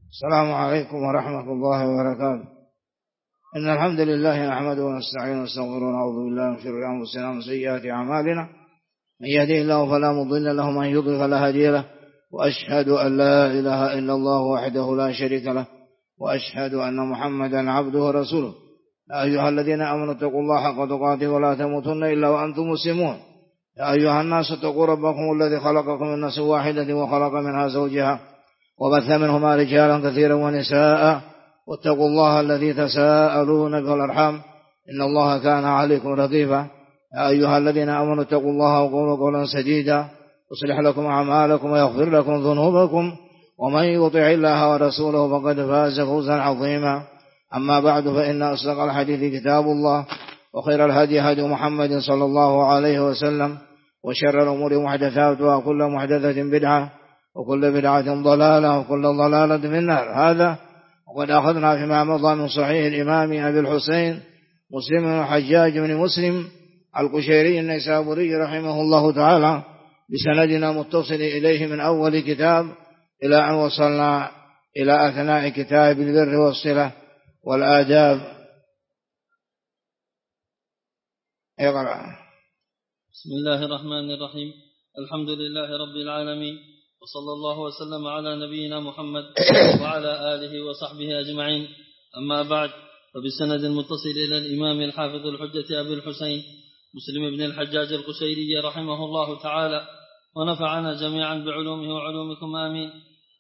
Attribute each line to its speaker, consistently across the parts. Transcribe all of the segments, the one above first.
Speaker 1: السلام عليكم ورحمة الله وبركاته. إن الحمد لله نحمده ونستعينه ونستغفره ونعوذ بالله من شرور أنفسنا ومن سيئات أعمالنا، من يهده الله فلا مضل له ومن يضلل فلا هادي له، وأشهد أن لا إله إلا الله وحده لا شريك له، وأشهد أن محمدا عبده ورسوله. يا أيها الذين آمنوا اتقوا الله حق تقاته ولا تموتن إلا وأنتم مسلمون. يا أيها الناس اتقوا ربكم الذي خلقكم من نفس واحدة وخلق منها زوجها وبث منهما رجالا كثيرا ونساء، واتقوا الله الذي تساءلون به والأرحام إن الله كان عليكم رقيبا. يا أيها الذين آمنوا اتقوا الله وقولوا قولا سديدا يصلح لكم أعمالكم ويغفر لكم ذنوبكم، ومن يطع الله ورسوله فقد فاز فوزا عظيما. أما بعد، فإن أصدق الحديث كتاب الله، وخير الهدي هدي محمد صلى الله عليه وسلم، وشر الأمور محدثاتها وكل محدثة بدعة وكل بدعة ضلالة وكل ضلالة في النار. هذا وقد أخذنا فيما مضى من صحيح الإمام أبي الحسين مسلم بن الحجاج بن مسلم القشيري النيسابوري رحمه الله تعالى بسندنا متصل إليه من أول كتاب إلى أن وصلنا إلى أثناء كتاب البر والصلة والآداب. اقرأ.
Speaker 2: بسم الله الرحمن الرحيم. الحمد لله رب العالمين، وصلى الله وسلم على نبينا محمد وعلى آله وصحبه أجمعين. أما بعد، فبالسند المتصل إلى الإمام الحافظ الحجة أبي الحسين مسلم بن الحجاج القشيري رحمه الله تعالى، ونفعنا جميعا بعلومه وعلومكم آمين.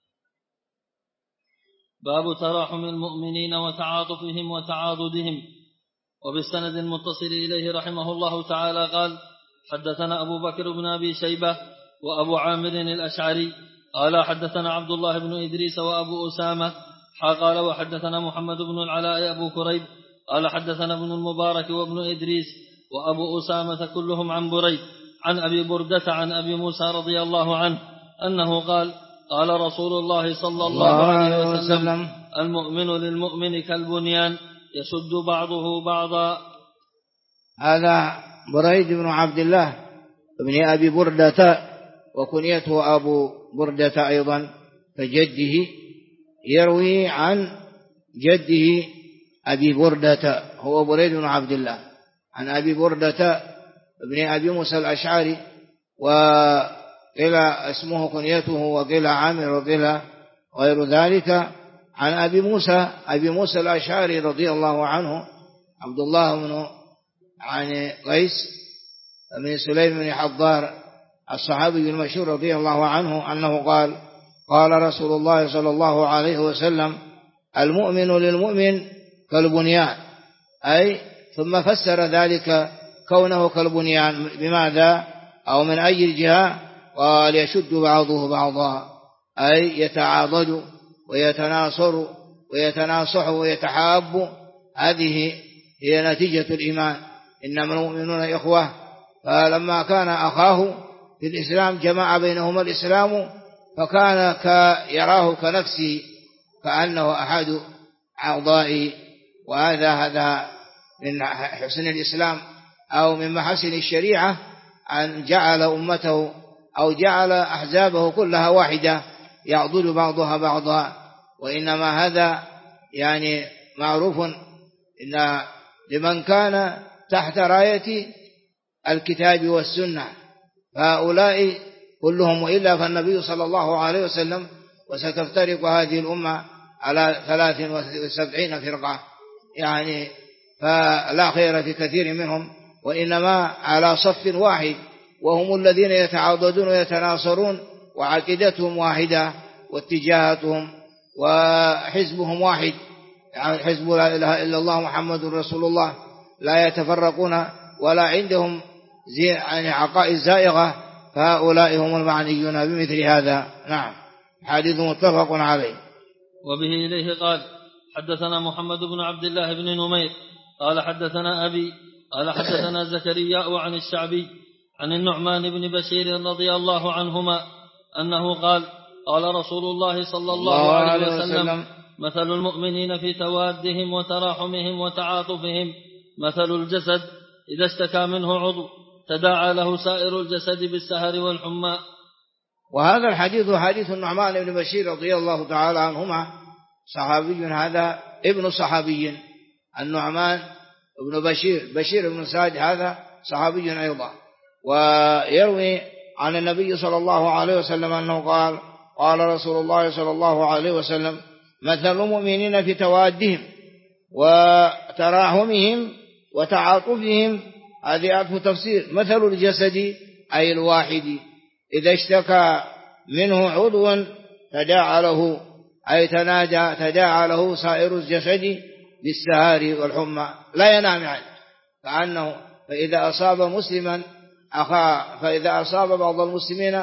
Speaker 2: باب تراحم المؤمنين وتعاطفهم وتعاضدهم. وبالسند المتصل إليه رحمه الله تعالى قال: حدثنا أبو بكر بن أبي شيبة وأبو عامر الأشعري قال حدثنا عبد الله بن إدريس وأبو أسامة قال وحدثنا محمد بن العلاء أبو كريب قال حدثنا ابن المبارك وابن إدريس وأبو أسامة كلهم عن بريد عن أبي بردة عن أبي موسى رضي الله عنه أنه قال: قال رسول الله صلى الله عليه وسلم: المؤمن للمؤمن كالبنيان يشد بعضه بعضا.
Speaker 1: هذا بريد بن عبد الله ابن أبي بردة، وكنيته أبو بردة أيضا، فجده يروي عن جده أبي بردة هو بريد بن عبد الله عن أبي بردة ابن أبي موسى الأشعري، وقيل اسمه كنيته وقيل عامر وقيل غير ذلك، عن أبي موسى الأشعري رضي الله عنه عبد الله بن قيس بن سليم بن حضار الصحابي المشهور رضي الله عنه أنه قال: قال رسول الله صلى الله عليه وسلم: المؤمن للمؤمن كالبنيان، أي ثم فسر ذلك كونه كالبنيان بماذا أو من أي الجهة؟ قال: يشد بعضه بعضا، أي يتعاضد ويتناصر ويتناصح ويتحاب. هذه هي نتيجة الإيمان، إنما المؤمنون إخوة. فلما كان أخاه في الإسلام جمع بينهما الإسلام، فكان يراه كنفسه كأنه أحد أعضائه. وهذا من حسن الإسلام أو من محاسن الشريعة أن جعل أمته أو جعل أحزابه كلها واحدة يعضد بعضها بعضا. وإنما هذا يعني معروف إن لمن كان تحت راية الكتاب والسنة، فهؤلاء كلهم، وإلا فالنبي صلى الله عليه وسلم: وستفترق هذه الأمة على 73 فرقة، يعني فلا خير في كثير منهم، وإنما على صف واحد، وهم الذين يتعاضدون ويتناصرون، وعقيدتهم واحدة واتجاهاتهم وحزبهم واحد، يعني حزب لا إله إلا الله محمد رسول الله، لا يتفرقون ولا عندهم يعني عقائد زائغة، فهؤلاء هم المعنيون بمثل هذا. نعم، حديث متفق عليه.
Speaker 2: وبه إليه قال: حدثنا محمد بن عبد الله بن نمير قال حدثنا أبي قال حدثنا زكريا عن الشعبي عن النعمان بن بشير رضي الله عنهما أنه قال: قال رسول الله صلى الله عليه وسلم: مثل المؤمنين في توادهم وتراحمهم وتعاطفهم مثل الجسد إذا اشتكى منه عضو تداعى له سائر الجسد بالسهر والحمى.
Speaker 1: وهذا الحديث حديث النعمان بن بشير رضي الله تعالى عنهما صحابي هذا ابن صحابي، النعمان ابن بشير بن سعد هذا صحابي أيضا. ويروي عن النبي صلى الله عليه وسلم أنه قال: قال رسول الله صلى الله عليه وسلم: مثل المؤمنين في توادهم وتراحمهم وتعاطفهم. هذه ألف تفسير. مثل الجسد أي الواحد إذا اشتكى منه عضو تداعى له، أي تداعى له سائر الجسد بالسهار والحمى لا ينام عنه، كأنه فإذا أصاب مسلما فإذا أصاب بعض المسلمين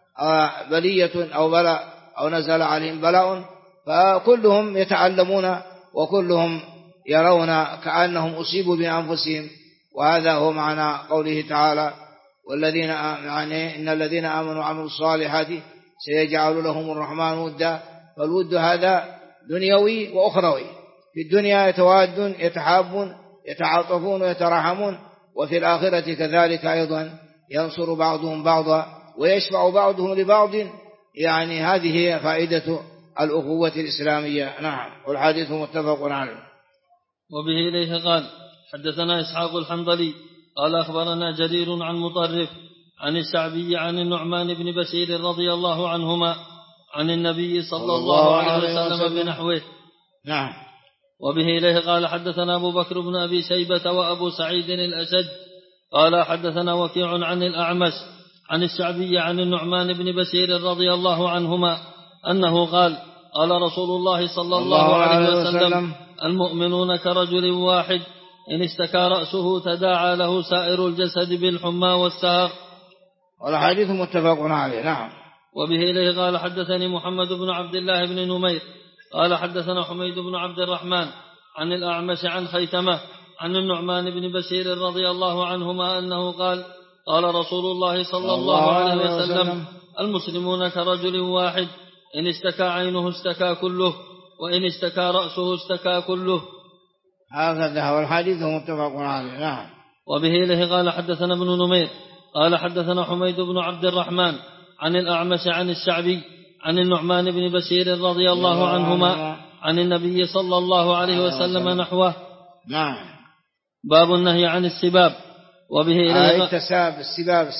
Speaker 1: بلية أو بلاء أو نزل عليهم بلاء فكلهم يتعلمون وكلهم يرون كأنهم أصيبوا بأنفسهم. وهذا هو معنى قوله تعالى: والذين يعني إن الذين آمنوا وعملوا الصالحات سيجعل لهم الرحمن ودا. فالود هذا دنيوي وأخروي. في الدنيا يتوادون يتحابون يتعاطفون ويتراحمون، وفي الآخرة كذلك أيضا ينصر بعضهم بعضا ويشفع بعضهم لبعض. يعني هذه هي فائدة الأخوة الإسلامية. نعم. والحديث متفق عليه.
Speaker 2: وبه إليه قال: حدثنا إسحاق الحنظلي قال أخبرنا جرير عن مطرف عن الشعبي عن النعمان بن بشير رضي الله عنهما عن النبي صلى الله عليه وسلم بنحوه.
Speaker 1: نعم.
Speaker 2: وبه إليه قال: حدثنا أبو بكر بن أبي شيبة وأبو سعيد الأشج قال حدثنا وكيع عن الأعمش عن الشعبي عن النعمان بن بشير رضي الله عنهما أنه قال: قال رسول الله صلى الله عليه وسلم: المؤمنون كرجل واحد إن اشتكى رأسه تداعى له سائر الجسد بالحمى والسهر.
Speaker 1: والحديث متفق عليه. نعم.
Speaker 2: وبه إليه قال: حدثني محمد بن عبد الله بن نمير قال حدثنا حميد بن عبد الرحمن عن الأعمش عن خيثمة عن النعمان بن بشير رضي الله عنهما أنه قال: قال رسول الله صلى الله عليه وسلم: المسلمون كرجل واحد إن اشتكى عينه اشتكى كله وإن اشتكى رأسه اشتكى كله.
Speaker 1: هذا هو الحديث متفق عليه. نعم.
Speaker 2: وبه إليه قال: حدثنا ابن نمير قال حدثنا حميد بن عبد الرحمن عن الأعمش عن الشعبي عن النعمان بن بشير رضي الله عنهما عن النبي صلى الله عليه وسلم نحوه.
Speaker 1: نعم.
Speaker 2: باب النهي عن السباب. وبه إليه
Speaker 1: التساب السباب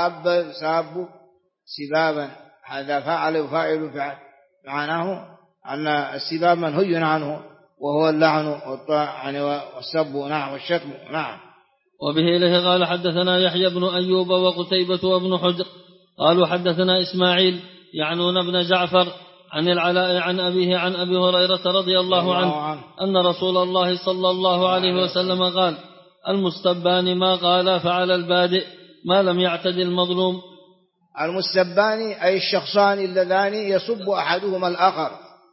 Speaker 1: ساب سبابا، هذا فاعل وفاعل فعل، معناه أن السباب منهي عنه وهو اللعن والسب. نعم. والشتم. نعم.
Speaker 2: وبه إليه قال: حدثنا يحيى بن أيوب وقتيبة وابن حجر قالوا حدثنا إسماعيل يعنون ابن جعفر عن العلاء عن أبيه عن أبي هريرة رضي الله عنه أن رسول الله صلى الله عليه وسلم قال: المستبان ما قال فعلى البادئ ما لم يعتد المظلوم.
Speaker 1: المستبان أي الشخصان اللذان يسب أحدهما الآخر،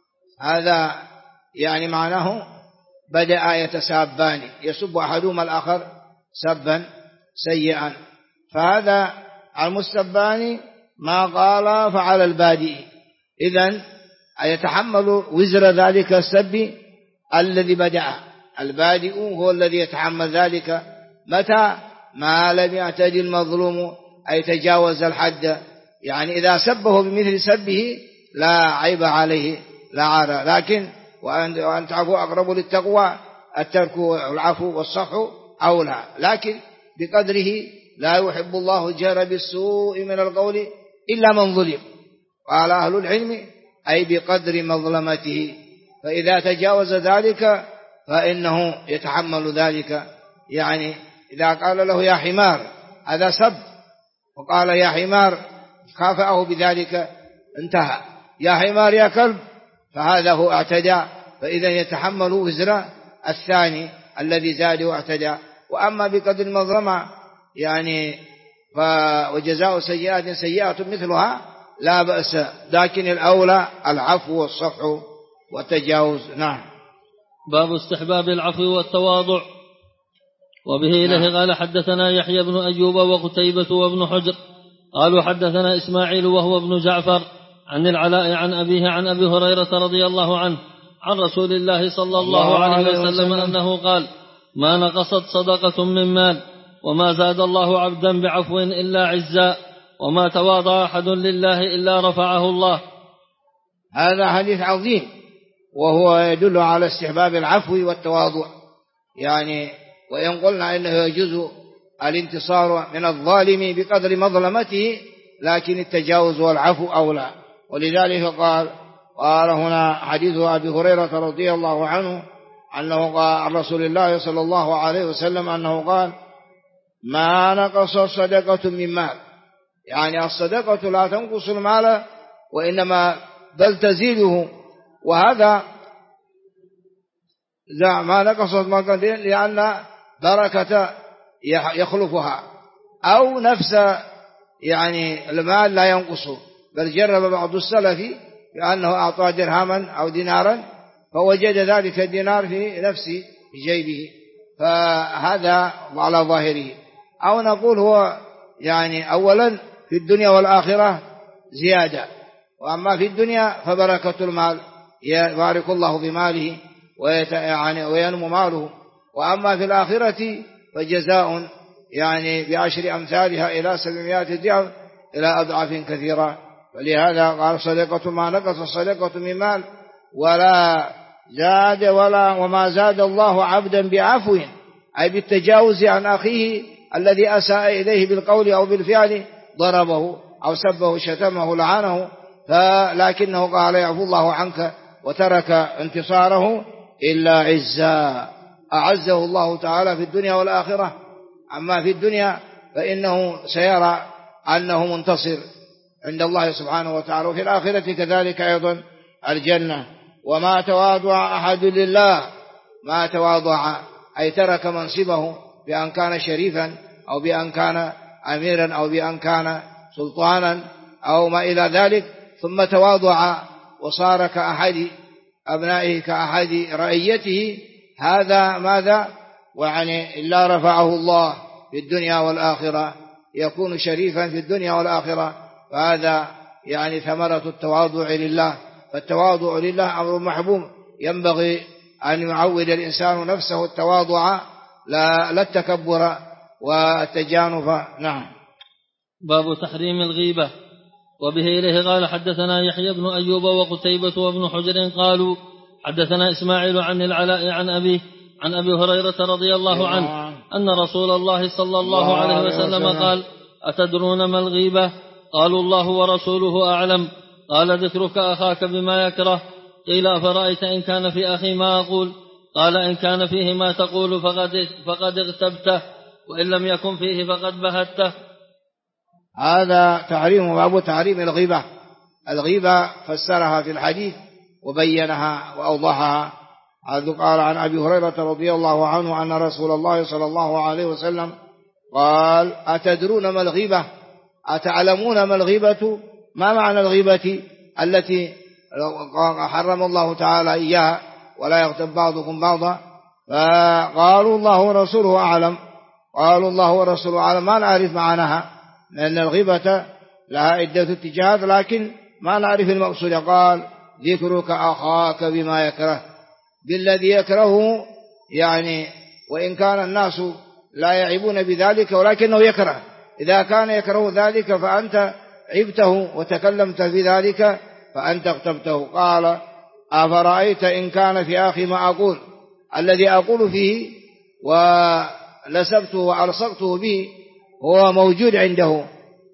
Speaker 1: هذا يعني معناه بدأ يتسابان، يسب أحدهما الآخر سبا سيئا. فهذا المستبان ما قال فعلى البادئ، إذن يتحمل وزر ذلك السب الذي بدأ. البادئ هو الذي يتحمل ذلك متى ما لم يعتدي المظلوم، أي تجاوز الحد. يعني إذا سبه بمثل سبه لا عيب عليه لا عار، لكن وأن تعفو أقرب للتقوى، الترك والعفو والصفح أولى، لكن بقدره. لا يحب الله الجهر بالسوء من القول إلا من ظلم. قال أهل العلم أي بقدر مظلمته، فإذا تجاوز ذلك فإنه يتحمل ذلك. يعني إذا قال له يا حمار هذا سب، وقال يا حمار كافأه بذلك انتهى. يا حمار يا كلب فهذا هو اعتدى، فإذا يتحمل وزر الثاني الذي زاد واعتدى. وأما بقدر المظلمة يعني وجزاء سيئات سيئة مثلها لا بأس، لكن الأولى العفو والصفح والتجاوز. نعم.
Speaker 2: باب استحباب العفو والتواضع. وبه إليه قال: حدثنا يحيى بن أيوب وقتيبة وابن حجر قالوا حدثنا إسماعيل وهو ابن جعفر عن العلاء عن أبيه عن أبي هريرة رضي الله عنه عن رسول الله صلى الله عليه وسلم أنه قال: ما نقصت صدقة من مال وما زاد الله عبدا بعفو إلا عزا وما تواضع أحد لله إلا رفعه الله.
Speaker 1: هذا حديث عظيم وهو يدل على استحباب العفو والتواضع. يعني وإن قلنا إنه يجوز الانتصار من الظالم بقدر مظلمته، لكن التجاوز والعفو أولى. ولذلك قال هنا حديث أبي هريرة رضي الله عنه أنه قال عن رسول الله صلى الله عليه وسلم أنه قال: ما نقص صدقة من مال. يعني الصدقة لا تنقص المال، وإنما بل تزيده. وهذا ما نقصت مال لأن بركة يخلفها، أو نفس يعني المال لا ينقصه. بل جرب بعض السلف بأنه أعطى درهما أو دينارا فوجد ذلك الدينار في نفسه في جيبه، فهذا على ظاهره. أو نقول هو يعني أولا في الدنيا والآخرة زيادة، وأما في الدنيا فبركة المال يبارك الله بماله وينمو ماله، وأما في الآخرة فجزاء يعني بعشر أمثالها إلى 700 ضعف إلى أضعاف كثيرة. ولهذا قال: صدقة ما نقص الصدقة من مال ولا زاد وما زاد الله عبدا بعفو، أي بالتجاوز عن أخيه الذي أساء إليه بالقول أو بالفعل، ضربه أو سبه شتمه لعنه، لكنه قال: يعفو الله عنك، وترك انتصاره إلا عزا. أعزه الله تعالى في الدنيا والآخرة. أما في الدنيا فإنه سيرى أنه منتصر عند الله سبحانه وتعالى، وفي الآخرة كذلك أيضا الجنة. وما تواضع أحد لله، ما تواضع أي ترك منصبه بأن كان شريفا أو بأن كان أميرا أو بأن كان سلطانا أو ما إلى ذلك، ثم تواضع وصار كأحد أبنائه كأحد رعيته. هذا ماذا؟ ويعني إلا رفعه الله في الدنيا والآخرة، يكون شريفا في الدنيا والآخرة. فهذا يعني ثمرة التواضع لله. فالتواضع لله أمر محبوب، ينبغي أن يعود الإنسان نفسه التواضع لا التكبر والتجانف. نعم.
Speaker 2: باب تحريم الغيبة. وبه إليه قال: حدثنا يحيى بن أيوب وقتيبة وابن حجر قالوا: حدثنا إسماعيل عن العلاء عن أبيه عن أبي هريرة رضي الله عنه أن رسول الله صلى الله عليه وسلم قال: أتدرون ما الغيبة؟ قالوا: الله ورسوله أعلم. قال: ذكرك أخاك بما يكره. قيل: أفرأيت إن كان في أخي ما أقول؟ قال: إن كان فيه ما تقول فقد اغتبته، وإن لم يكن فيه فقد بهته.
Speaker 1: هذا تحريم باب تحريم الغيبة. الغيبة فسرها في الحديث وبينها وأوضحها. قال عن أبي هريرة رضي الله عنه أن رسول الله صلى الله عليه وسلم قال: أتدرون ما الغيبة؟ أتعلمون ما الغيبة؟ ما معنى الغيبة التي حرم الله تعالى إياها ولا يغتب بعضكم بعضا؟ فقالوا: الله ورسوله أعلم. قالوا: الله ورسوله أعلم، ما نعرف معناها، لأن الغيبة لها عدة اتجاهات لكن ما نعرف المقصود. قال: ذكرك أخاك بما يكره، بالذي يكرهه، يعني وإن كان الناس لا يعيبون بذلك ولكنه يكره. إذا كان يكره ذلك فأنت عبته وتكلمت في ذلك فأنت اغتبته. قال: أفرأيت إن كان في أخي ما أقول؟ الذي أقول فيه ولسبته وألصقته به هو موجود عنده،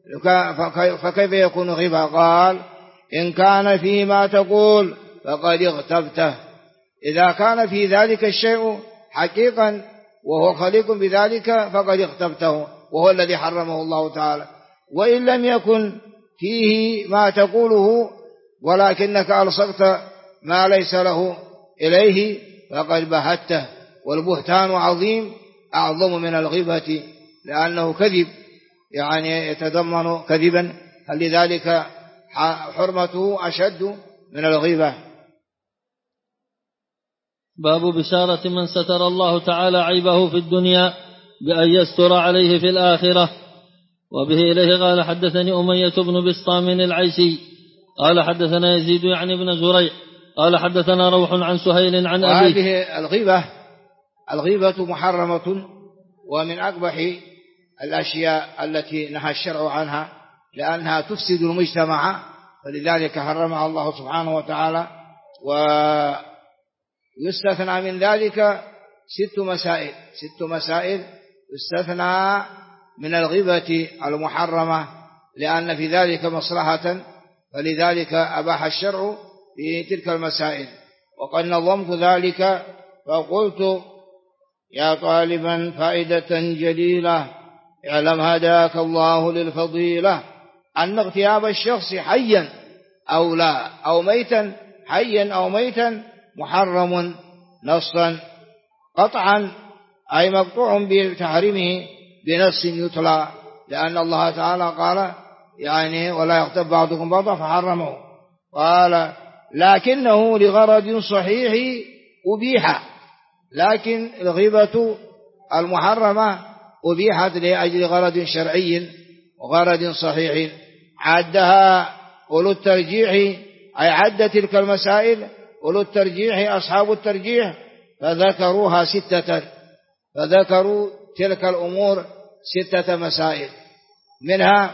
Speaker 1: فكيف يكون غيبة؟ قال: إن كان فيه ما تقول فقد اغتبته. إذا كان في ذلك الشيء حقيقا وهو خليق بذلك فقد اغتبته، وهو الذي حرمه الله تعالى. وإن لم يكن فيه ما تقوله ولكنك ألصقت ما ليس له إليه فقد بهته. والبهتان عظيم، أعظم من الغيبة، لأنه كذب، يعني يتضمن كذبا، فلذلك حرمته أشد من الغيبة.
Speaker 2: باب بشارة من ستر الله تعالى عيبه في الدنيا بأن يستر عليه في الآخرة. وبه إليه قال: حدثني أمية بن بسطام العيسي قال: حدثنا يزيد يعني بن زريع قال: حدثنا روح عن سهيل عن أبيه.
Speaker 1: وهذه الغيبة محرمة، ومن أقبح الأشياء التي نهى الشرع عنها، لأنها تفسد المجتمع، فلذلك حرمها الله سبحانه وتعالى. يستثنى من ذلك 6 مسائل يستثنى من الغيبة المحرمة لأن في ذلك مصلحة، فلذلك أباح الشرع في تلك المسائل. وقد نظمت ذلك فقلت: يا طالبا فائدة جليلة، اعلم هداك الله للفضيلة أن اغتياب الشخص حيا أو لا أو ميتا، حيا أو ميتا، محرم نصا قطعا، أي مقطوع بتحريمه بنص يتلى، لأن الله تعالى قال يعني: ولا يغتب بعضكم بعضا فحرمه. قال: لكنه لغرض صحيح أبيح، لكن الغيبة المحرمة أبيحت لأجل غرض شرعي وغرض صحيح عدها أولو الترجيح، أي عد تلك المسائل أولو الترجيح أصحاب الترجيح فذكروها 6، فذكروا تلك الأمور 6 مسائل. منها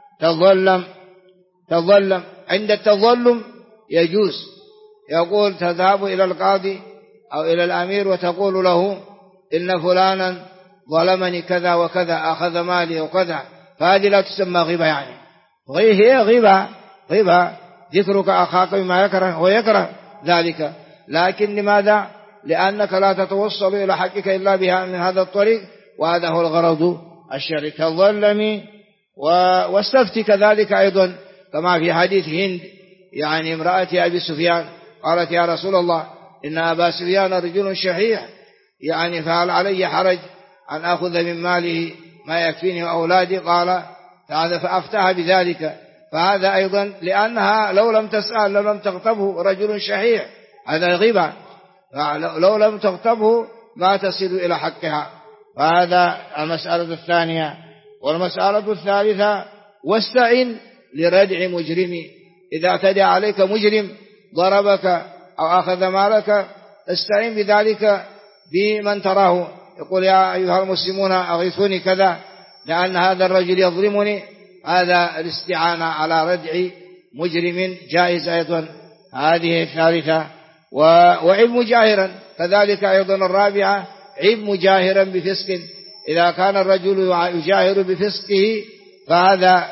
Speaker 1: تظلم. عند التظلم يجوز يقول: تذهب إلى القاضي أو إلى الأمير وتقول له: إن فلانا ظلمني كذا وكذا، أخذ مالي وكذا، فهذه لا تسمى غيبة. يعني هي غيبة ذكرك أخاك بما يكره ويكره ذلك، لكن لماذا؟ لأنك لا تتوصل إلى حقك إلا بها من هذا الطريق، وهذا هو الغرض الشرعي. كالظلم واستفتي كذلك أيضا، كما في حديث هند يعني امرأة أبي سفيان قالت: يا رسول الله، إن أبا سفيان رجل شحيح، يعني فهل علي حرج أن أخذ من ماله ما يكفيني وأولادي؟ قال: هذا فأفتها بذلك. فهذا أيضا لأنها لو لم تسأل، لو لم تغتبه رجل شحيح، هذا غيبة، لو لم تغتبه ما تصل إلى حقها. فهذا المسألة الثانية. والمسألة الثالثة: واستعن لردع مجرم. إذا اعتدى عليك مجرم ضربك أو أخذ مالك، استعن بذلك بمن تراه، يقول: يا أيها المسلمون أغيثوني كذا لأن هذا الرجل يظلمني. هذا الاستعانة على ردع مجرم جائز أيضا. هذه الثالثة. وعب مجاهرا كذلك أيضا. الرابعة: عب مجاهرا بفسق. إذا كان الرجل يجاهر بفسقه فهذا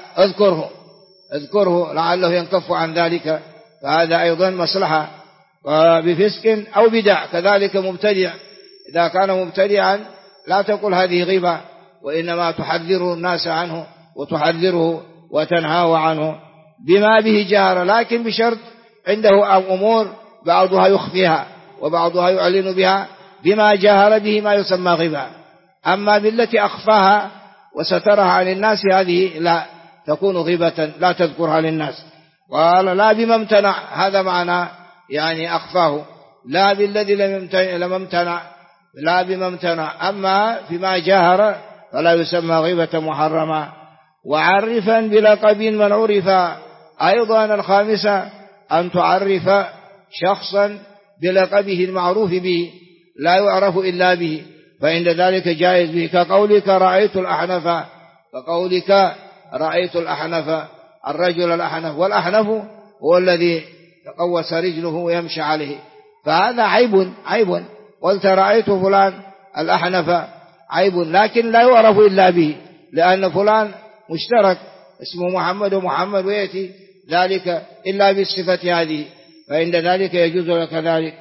Speaker 1: اذكره لعله ينكف عن ذلك، فهذا أيضا مصلحة. بفسق أو بدع كذلك مبتدع، إذا كان مبتدعا لا تقول هذه غيبة، وإنما تحذر الناس عنه وتحذره وتنهاه عنه بما به جهر، لكن بشرط عنده أمور بعضها يخفيها وبعضها يعلن بها، بما جهر به ما يسمى غيبة. أما بالتي أخفاها وسترها عن الناس هذه لا تكون غيبة، لا تذكرها للناس. قال: لا بما امتنع، هذا معنى يعني أخفاه، لا بالذي لم امتنع، لا بما امتنع. أما فيما جاهر فلا يسمى غيبة محرمة. وعرفا بلقب من عرف. أيضا الخامسة: أن تعرف شخصا بلقبه المعروف به، لا يعرف إلا به، فإن ذلك جائز به. كقولك: رأيت الأحنف، كقولك: رأيت الأحنف، الرجل الأحنف. والأحنف هو الذي تقوس رجله ويمشي عليه، فهذا عيب. قلت: رأيت فلان الأحنف، عيب، لكن لا يعرف إلا به، لأن فلان مشترك اسمه محمد ومحمد، ويأتي ذلك إلا بالصفة هذه، فإن ذلك يجوز لك ذلك.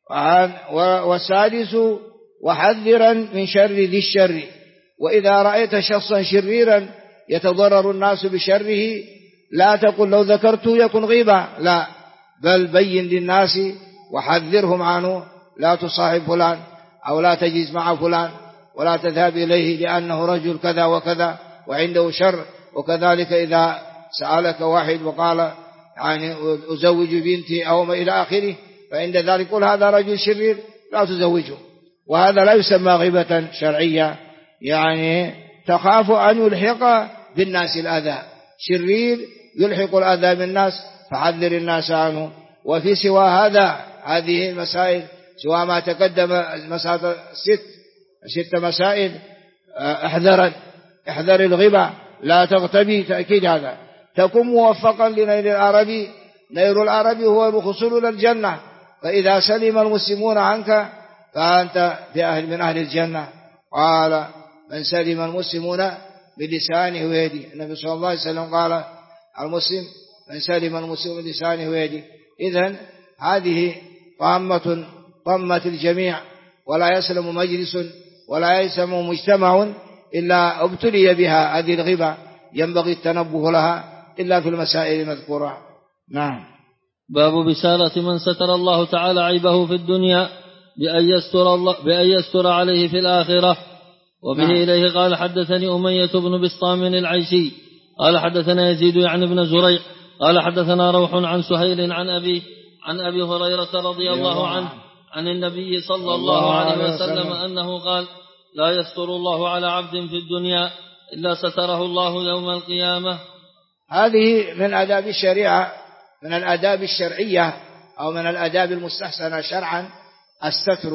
Speaker 1: والسادس: وحذرا من شر ذي الشر. وإذا رأيت شخصا شريرا يتضرر الناس بشره لا تقل لو ذكرته يكون غيبة، لا، بل بين للناس وحذرهم عنه. لا تصاحب فلان أو لا تجلس مع فلان ولا تذهب إليه لأنه رجل كذا وكذا وعنده شر. وكذلك إذا سألك واحد وقال يعني أزوج بنتي أو ما إلى آخره، فعند ذلك قل هذا رجل شرير لا تزوجه، وهذا لا يسمى غيبة شرعية، يعني تخاف أن يلحق بالناس الأذى، شرير يلحق الأذى بالناس فحذر الناس عنه. وفي سوى هذه المسائل سوى ما تقدم المسائل 6 مسائل، احذر الغيبة، لا تغتبي، تأكيد هذا. تكون موفقا لنيل العربي. نيل العربي هو الوصول إلى الجنة، فإذا سلم المسلمون عنك فأنت من أهل الجنة. قال من سلم المسلمون بلسانه ويده. النبي صلى الله عليه وسلم قال المسلم من سلم المسلم بلسانه ويده. إذن هذه طامة الجميع، ولا يسلم مجلس ولا يسلم مجتمع إلا ابتلي بها هذه الغيبة، ينبغي التنبه لها إلا في المسائل المذكورة. نعم.
Speaker 2: باب بشارة من ستر الله تعالى عيبه في الدنيا بأن يستر عليه في الآخرة. وبه نعم. إليه قال حدثني أمية بن بسطام العيشي قال حدثنا يزيد يعني بن زريق قال حدثنا روح عن سهيل عن أبي هريرة رضي الله عنه عن النبي صلى الله عليه وسلم أنه قال لا يستر الله على عبد في الدنيا إلا ستره الله يوم القيامة.
Speaker 1: هذه من آداب الشريعة، من الآداب الشرعية أو من الآداب المستحسنة شرعا الستر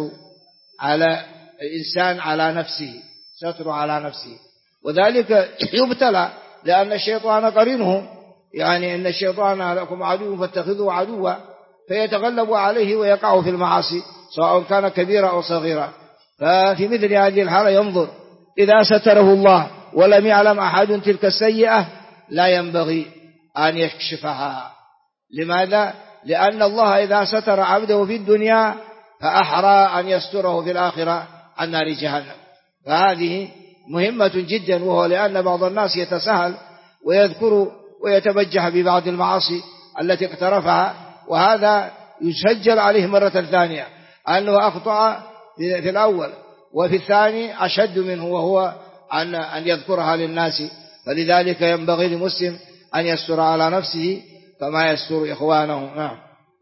Speaker 1: على الإنسان على نفسه، ستر على نفسه، وذلك يبتلى لأن الشيطان قرينه، يعني إن الشيطان لكم عدو فاتخذوه عدوا، فيتغلب عليه ويقع في المعاصي سواء كان كبيرا أو صغيرا. ففي مثل هذه الحالة ينظر إذا ستره الله ولم يعلم أحد تلك السيئة لا ينبغي أن يكشفها. لماذا؟ لأن الله إذا ستر عبده في الدنيا فأحرى أن يستره في الآخرة عن نار جهنم. فهذه مهمة جدا، وهو لأن بعض الناس يتساهل ويذكر ويتبجح ببعض المعاصي التي اقترفها، وهذا يسجل عليه مرة ثانية أنه أخطأ في الأول، وفي الثاني أشد منه وهو أن يذكرها للناس. فلذلك ينبغي للمسلم أن يستر على نفسه كما يستر إخوانه. نعم.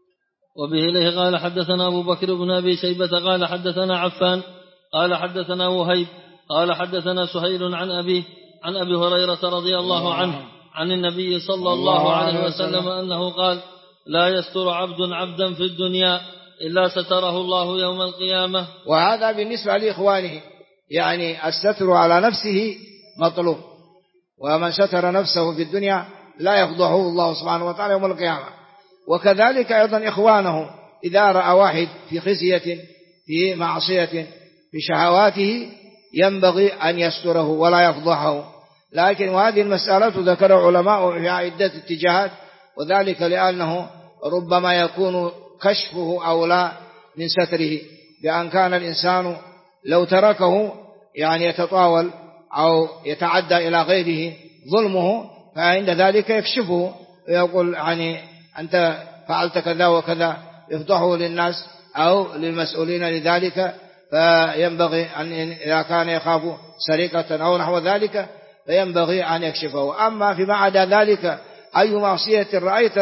Speaker 2: وبه إليه قال حدثنا أبو بكر بن أبي شيبة قال حدثنا عفان قال حدثنا وهيب قال حدثنا سهيل عن أبي هريرة رضي الله عنه عن النبي صلى الله عليه وسلم أنه قال لا يستر عبدا في الدنيا إلا ستره الله يوم القيامة.
Speaker 1: وهذا بالنسبة لإخوانه، يعني الستر على نفسه مطلوب، ومن ستر نفسه في الدنيا لا يفضحه الله سبحانه وتعالى يوم القيامة. وكذلك أيضا إخوانه إذا رأى واحد في خزية في معصية في شهواته ينبغي أن يستره ولا يفضحه. لكن وهذه المسألة ذكر العلماء في عدة اتجاهات، وذلك لأنه ربما يكون كشفه أولى من ستره، بأن كان الإنسان لو تركه يعني يتطاول أو يتعدى إلى غيره ظلمه، فعند ذلك يكشفه ويقول يعني أنت فعلت كذا وكذا، يفضحه للناس أو للمسؤولين لذلك. فينبغي أن إذا كان يخاف سرقة أو نحو ذلك فينبغي أن يكشفه. أما فيما عدا ذلك أي معصية رأيت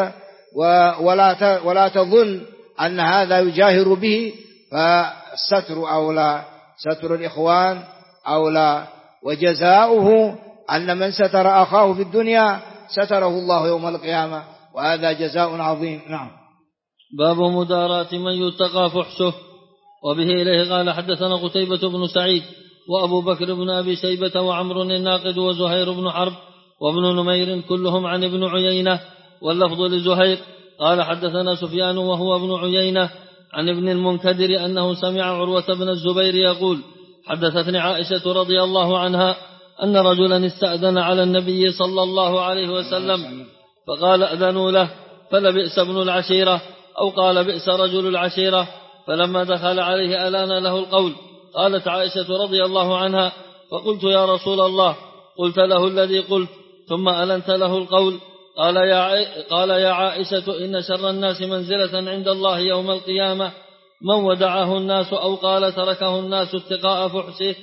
Speaker 1: ولا تظن أن هذا يجاهر به فالستر أولى، ستر الإخوان أولى. وجزاؤه أن من ستر أخاه في الدنيا ستره الله يوم القيامة، وهذا جزاء عظيم. نعم.
Speaker 2: باب مداراة من يتقى فحشه. وبه إليه قال حدثنا قتيبة بن سعيد وأبو بكر بن أبي شيبة وعمر الناقد وزهير بن حرب وابن نمير كلهم عن ابن عيينة، واللفظ لزهير قال حدثنا سفيان وهو ابن عيينة عن ابن المنكدر أنه سمع عروة بن الزبير يقول حدثتني عائشة رضي الله عنها أن رجلا استأذن على النبي صلى الله عليه وسلم فقال أذنوا له فلبئس ابن العشيرة أو قال بئس رجل العشيرة، فلما دخل عليه ألان له القول. قالت عائشة رضي الله عنها فقلت يا رسول الله قلت له الذي قلت ثم ألنت له القول؟ قال يا عائشة إن شر الناس منزلة عند الله يوم القيامة من ودعه الناس أو قال تركه الناس اتقاء فحشه.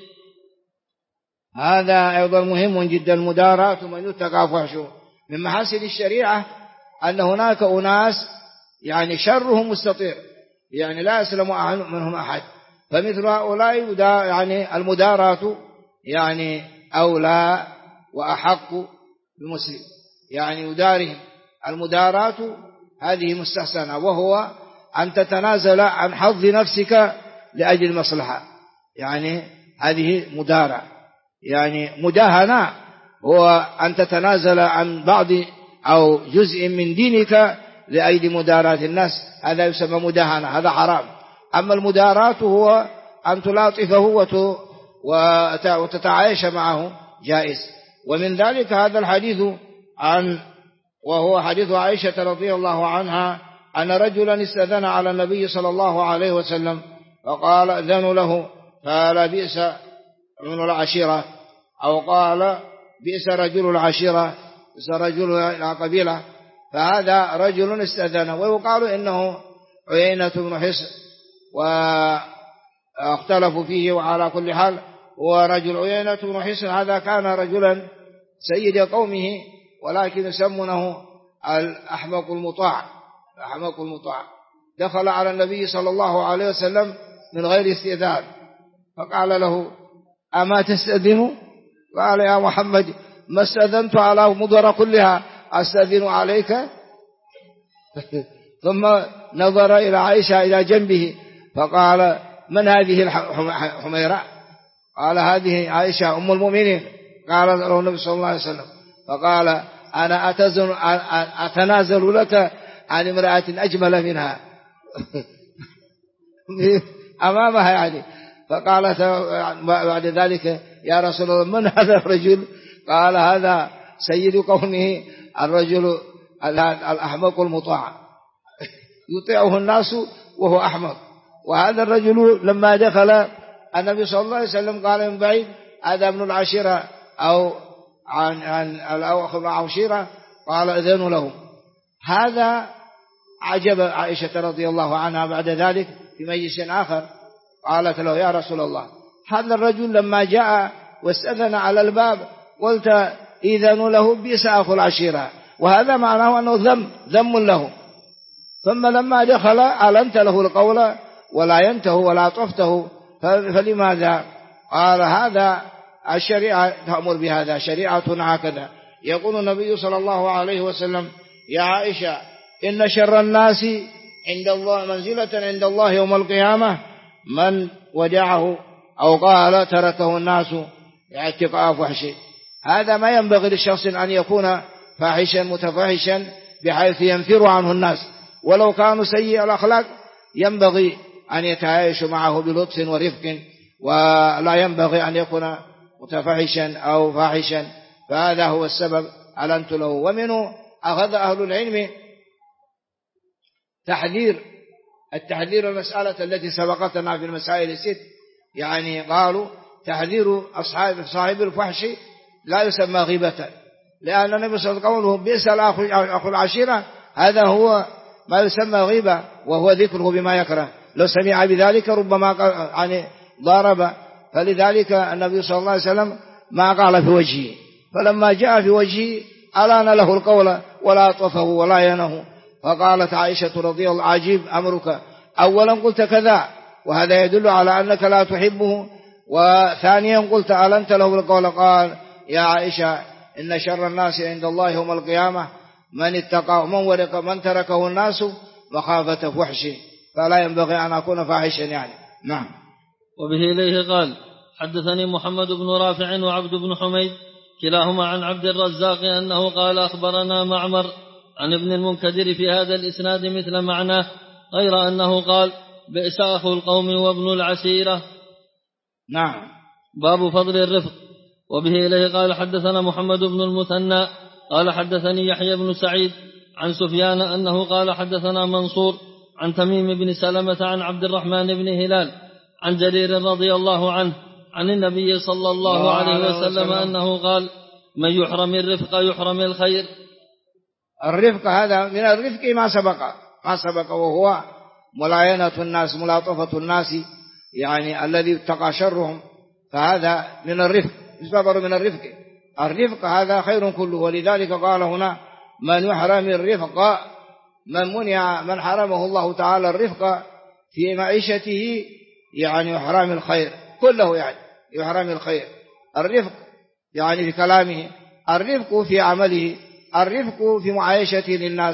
Speaker 1: هذا أيضا مهم جدا، مداراة من يتقى فحشه. من محاسن الشريعة أن هناك أناس يعني شرهم مستطير، يعني لا يسلم منهم أحد، فمثل هؤلاء يعني المداراة يعني أولى وأحق بالمسلم، يعني يدارهم. المداراة هذه مستحسنة، وهو أن تتنازل عن حظ نفسك لأجل المصلحة، يعني هذه مدارة. يعني مداهنة هو أن تتنازل عن بعض أو جزء من دينك لأيدي مداراة الناس، هذا يسمى مداهنة، هذا حرام. أما المداراة هو أن تلاطفه وتتعايش معه جائز. ومن ذلك هذا الحديث وهو حديث عائشة رضي الله عنها أن رجلا استأذن على النبي صلى الله عليه وسلم فقال أذن له، قال بئس من العشيرة، أو قال بئس رجل العشيرة، بئس رجل القبيلة. فهذا رجل استأذن، ويقال إنه عيينة بن حصن، واختلفوا فيه. وعلى كل حال ورجل عيينة بن حصن هذا كان رجلا سيد قومه، ولكن يسمونه الأحمق المطاع. الأحمق المطاع دخل على النبي صلى الله عليه وسلم من غير استئذان، فقال له أما تستأذن؟ قال يا محمد ما استأذنت على مضر كلها، أستأذن عليك؟ ثم نظر إلى عائشة إلى جنبه فقال من هذه الحميراء؟ قال هذه عائشة أم المؤمنين. قال له النبي صلى الله عليه وسلم، فقال أنا أتنازل لك عن امرأة أجمل منها أمامها يعني. فقالت بعد ذلك يا رسول الله من هذا الرجل؟ قال هذا سيد قومه الرجل الأحمق المطاع، يطيعه الناس وهو أحمق. وهذا الرجل لما دخل النبي صلى الله عليه وسلم قال من بعيد هذا ابن العشيرة أو عن الأخ العشيرة، قال أذن له. هذا عجب عائشة رضي الله عنها. بعد ذلك في مجلس آخر قالت له يا رسول الله هذا الرجل لما جاء واستأذن على الباب قلت إذن له بئس أخو العشيرة، وهذا معناه أنه ذم له. ثم لما دخل أعلنت له القول ولا ينته ولا طفته، فلماذا؟ قال هذا الشريعة تأمر بهذا، شريعتنا هكذا. يقول النبي صلى الله عليه وسلم يا عائشة إن شر الناس عند الله منزلة عند الله يوم القيامة من ودعه، أو قال تركه الناس اتقاء فحشه. هذا ما ينبغي للشخص أن يكون فاحشا متفاحشا بحيث ينفر عنه الناس، ولو كانوا سيء الأخلاق ينبغي أن يتعايش معه بلطف ورفق، ولا ينبغي أن يكون متفاحشا أو فاحشا. فهذا هو السبب أعلنت له. ومنه أخذ أهل العلم التحذير المسألة التي سبقتنا في المسائل الست، يعني قالوا تحذير صاحب الفحش لا يسمى غيبة، لأن النبي صلى الله عليه وسلم قوله بئس أخو العشيرة هذا هو ما يسمى غيبة، وهو ذكره بما يكره. لو سمع بذلك ربما يعني ضارب. فلذلك النبي صلى الله عليه وسلم ما قال في وجهه، فلما جاء في وجهه ألان له القول ولا طفه ولا ينه. فقالت عائشة رضي الله عجيب أمرك، أولا قلت كذا وهذا يدل على أنك لا تحبه، وثانيا قلت ألنت له القول. قال يا عائشة إن شر الناس عند الله يوم القيامة من اتقى ومن ورق من تركه الناس مخافة فحش، فلا ينبغي أن أكون فاحشا يعني. نعم.
Speaker 2: وبه إليه قال حدثني محمد بن رافع وعبد بن حميد كلاهما عن عبد الرزاق أنه قال أخبرنا معمر عن ابن المنكدر في هذا الإسناد مثل معناه، غير أنه قال بئس أخو القوم وابن العشيرة.
Speaker 1: نعم.
Speaker 2: باب فضل الرفق. وبه إليه قال حدثنا محمد بن المثنى قال حدثني يحيى بن سعيد عن سفيان أنه قال حدثنا منصور عن تميم بن سلمة عن عبد الرحمن بن هلال عن جرير رضي الله عنه عن النبي صلى الله عليه وسلم أنه قال من يحرم الرفق يحرم الخير.
Speaker 1: الرفق هذا من الرفق ما سبق وهو ملاينة الناس ملاطفة الناس، يعني الذي اتقى شرهم، فهذا من الرفق، يعتبر من الرفق. الرفق هذا خير كله. ولذلك قال هنا من يحرم الرفق، من حرمه الله تعالى الرفق في معيشته يعني يحرم الخير كله، يعني يحرم الخير. الرفق يعني في كلامه، الرفق في عمله، الرفق في معايشته للناس،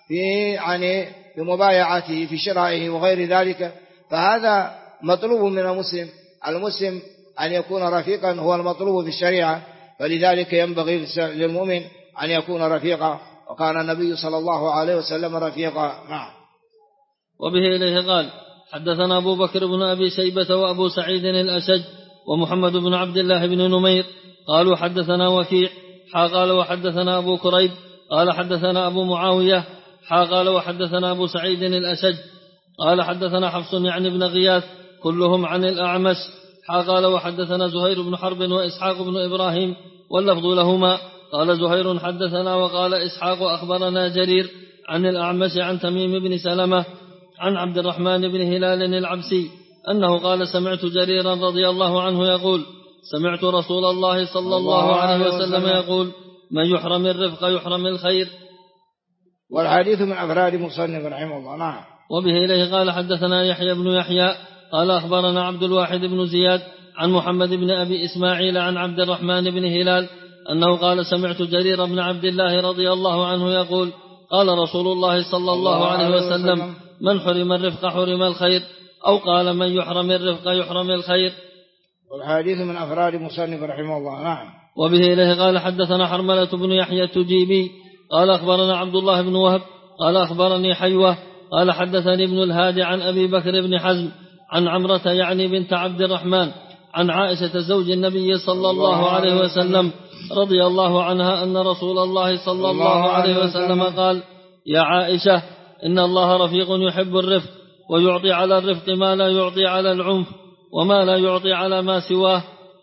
Speaker 1: في مبايعته في شرائه وغير ذلك. فهذا مطلوب من المسلم أن يكون رفيقا، هو المطلوب في الشريعة. فلذلك ينبغي للمؤمن أن يكون رفيقا وكان النبي صلى الله عليه وسلم رفيقا. نعم.
Speaker 2: وبه إليه قال حدثنا أبو بكر بن أبي شيبة وأبو سعيد الأشج ومحمد بن عبد الله بن نمير قالوا حدثنا وكيع قال وحدثنا أبو كريب قال حدثنا أبو معاوية قال وحدثنا أبو سعيد الأشج قال حدثنا حفص يعني بن غياث كلهم عن الأعمش قال وحدثنا زهير بن حرب وإسحاق بن إبراهيم واللفظ لهما قال زهير حدثنا وقال إسحاق أخبرنا جرير عن الأعمش عن تميم بن سلمة عن عبد الرحمن بن هلال العبسي أنه قال سمعت جريرا رضي الله عنه يقول سمعت رسول الله صلى الله عليه وسلم يقول من يحرم الرفق يحرم الخير.
Speaker 1: والحديث من أفراد مصنف رحمه الله. نعم.
Speaker 2: وبه إليه قال حدثنا يحيى بن يحيى قال أخبرنا عبد الواحد بن زياد عن محمد بن أبي إسماعيل عن عبد الرحمن بن هلال أنه قال سمعت جرير بن عبد الله رضي الله عنه يقول قال رسول الله صلى الله عليه وسلم من حرم الرفق حرم الخير أو قال من يحرم الرفق يحرم الخير.
Speaker 1: والحديث من أفراد مصنف رحمه الله. نعم.
Speaker 2: وبه إليه قال حدثنا حرملة بن يحيى التجيبي قال أخبرنا عبد الله بن وهب قال أخبرني حيوة قال حدثني ابن الهادي عن أبي بكر بن حزم عن عمرة يعني بنت عبد الرحمن عن عائشة زوج النبي صلى الله عليه وسلم رضي الله عنها أن رسول الله صلى الله عليه وسلم قال يا عائشة إن الله رفيق يحب الرفق ويعطي على الرفق ما لا يعطي على العنف وما لا يعطي على ما سواه.